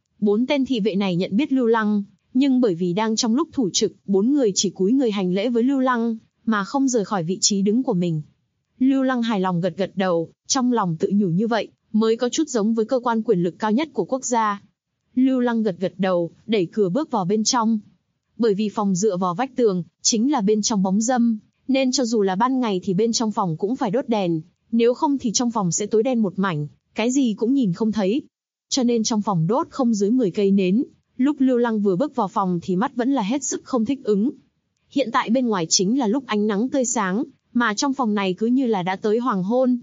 4 tên thị vệ này nhận biết Lưu Lăng, nhưng bởi vì đang trong lúc thủ trực, 4 người chỉ cúi người hành lễ với Lưu Lăng, mà không rời khỏi vị trí đứng của mình. Lưu Lăng hài lòng gật gật đầu, trong lòng tự nhủ như vậy, mới có chút giống với cơ quan quyền lực cao nhất của quốc gia. Lưu Lăng gật gật đầu, đẩy cửa bước vào bên trong. Bởi vì phòng dựa vào vách tường, chính là bên trong bóng râm, nên cho dù là ban ngày thì bên trong phòng cũng phải đốt đèn, nếu không thì trong phòng sẽ tối đen một mảnh, cái gì cũng nhìn không thấy. Cho nên trong phòng đốt không dưới 10 cây nến, lúc Lưu Lăng vừa bước vào phòng thì mắt vẫn là hết sức không thích ứng. Hiện tại bên ngoài chính là lúc ánh nắng tươi sáng, mà trong phòng này cứ như là đã tới hoàng hôn.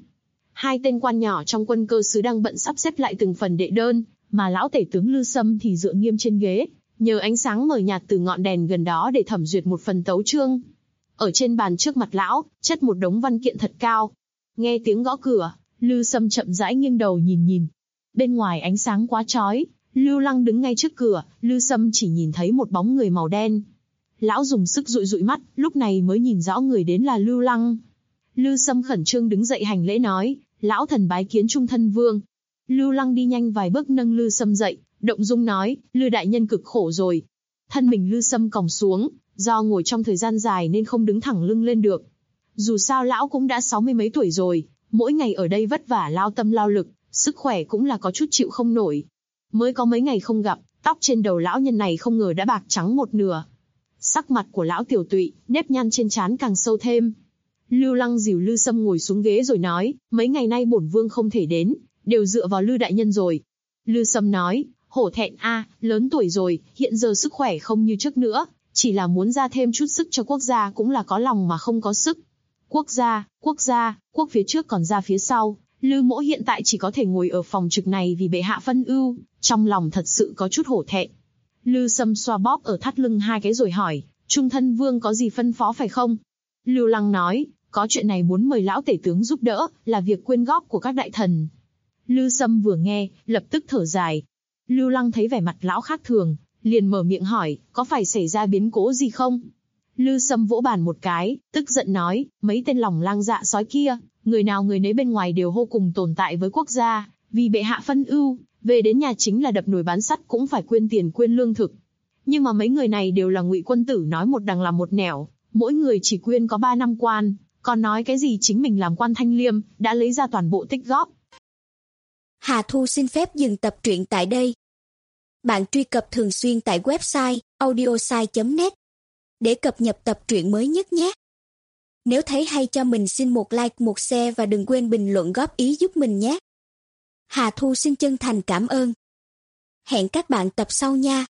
2 tên quan nhỏ trong quân cơ xứ đang bận sắp xếp lại từng phần đệ đơn, mà lão tể tướng Lư Sâm thì dựa nghiêm trên ghế, nhờ ánh sáng mờ nhạt từ ngọn đèn gần đó để thẩm duyệt một phần tấu chương. Ở trên bàn trước mặt lão, chất một đống văn kiện thật cao. Nghe tiếng gõ cửa, Lư Sâm chậm rãi nghiêng đầu nhìn. Bên ngoài ánh sáng quá chói, Lưu Lăng đứng ngay trước cửa, Lư Sâm chỉ nhìn thấy một bóng người màu đen. Lão dùng sức dụi mắt, lúc này mới nhìn rõ người đến là Lưu Lăng. Lư Sâm khẩn trương đứng dậy hành lễ nói, lão thần bái kiến Trung Thân Vương. Lưu Lăng đi nhanh vài bước nâng Lư Sâm dậy, động dung nói, Lư đại nhân cực khổ rồi. Thân mình Lư Sâm còng xuống, do ngồi trong thời gian dài nên không đứng thẳng lưng lên được. Dù sao lão cũng đã 60 mấy tuổi rồi, mỗi ngày ở đây vất vả lao tâm lao lực, sức khỏe cũng là có chút chịu không nổi. Mới có mấy ngày không gặp, tóc trên đầu lão nhân này không ngờ đã bạc trắng một nửa. Sắc mặt của lão tiểu tụy, nếp nhăn trên trán càng sâu thêm. Lưu Lăng dìu Lư Sâm ngồi xuống ghế rồi nói, mấy ngày nay bổn vương không thể đến, đều dựa vào Lư đại nhân rồi. Lư Sâm nói, hổ thẹn lớn tuổi rồi, hiện giờ sức khỏe không như trước nữa, chỉ là muốn ra thêm chút sức cho quốc gia cũng là có lòng mà không có sức. Quốc gia, quốc phía trước còn ra phía sau, Lư mỗ hiện tại chỉ có thể ngồi ở phòng trực này vì bệ hạ phân ưu, trong lòng thật sự có chút hổ thẹn. Lư Sâm xoa bóp ở thắt lưng 2 cái rồi hỏi, Trung Thân Vương có gì phân phó phải không? Lưu Lăng nói, có chuyện này muốn mời lão tể tướng giúp đỡ, là việc quyên góp của các đại thần. Lư Sâm vừa nghe, lập tức thở dài. Lưu Lăng thấy vẻ mặt lão khác thường, liền mở miệng hỏi, có phải xảy ra biến cố gì không? Lư Sâm vỗ bàn một cái, tức giận nói, mấy tên lòng lang dạ sói kia, người nào người nấy bên ngoài đều hô cùng tồn tại với quốc gia, vì bệ hạ phân ưu, về đến nhà chính là đập nồi bán sắt cũng phải quyên tiền quyên lương thực. Nhưng mà mấy người này đều là Ngụy quân tử nói một đằng làm một nẻo, mỗi người chỉ quyên có 3 năm quan, còn nói cái gì chính mình làm quan thanh liêm, đã lấy ra toàn bộ tích góp. Hà Thu xin phép dừng tập truyện tại đây. Bạn truy cập thường xuyên tại website audiosai.net để cập nhật tập truyện mới nhất nhé. Nếu thấy hay cho mình xin một like, một share và đừng quên bình luận góp ý giúp mình nhé. Hà Thu xin chân thành cảm ơn. Hẹn các bạn tập sau nha.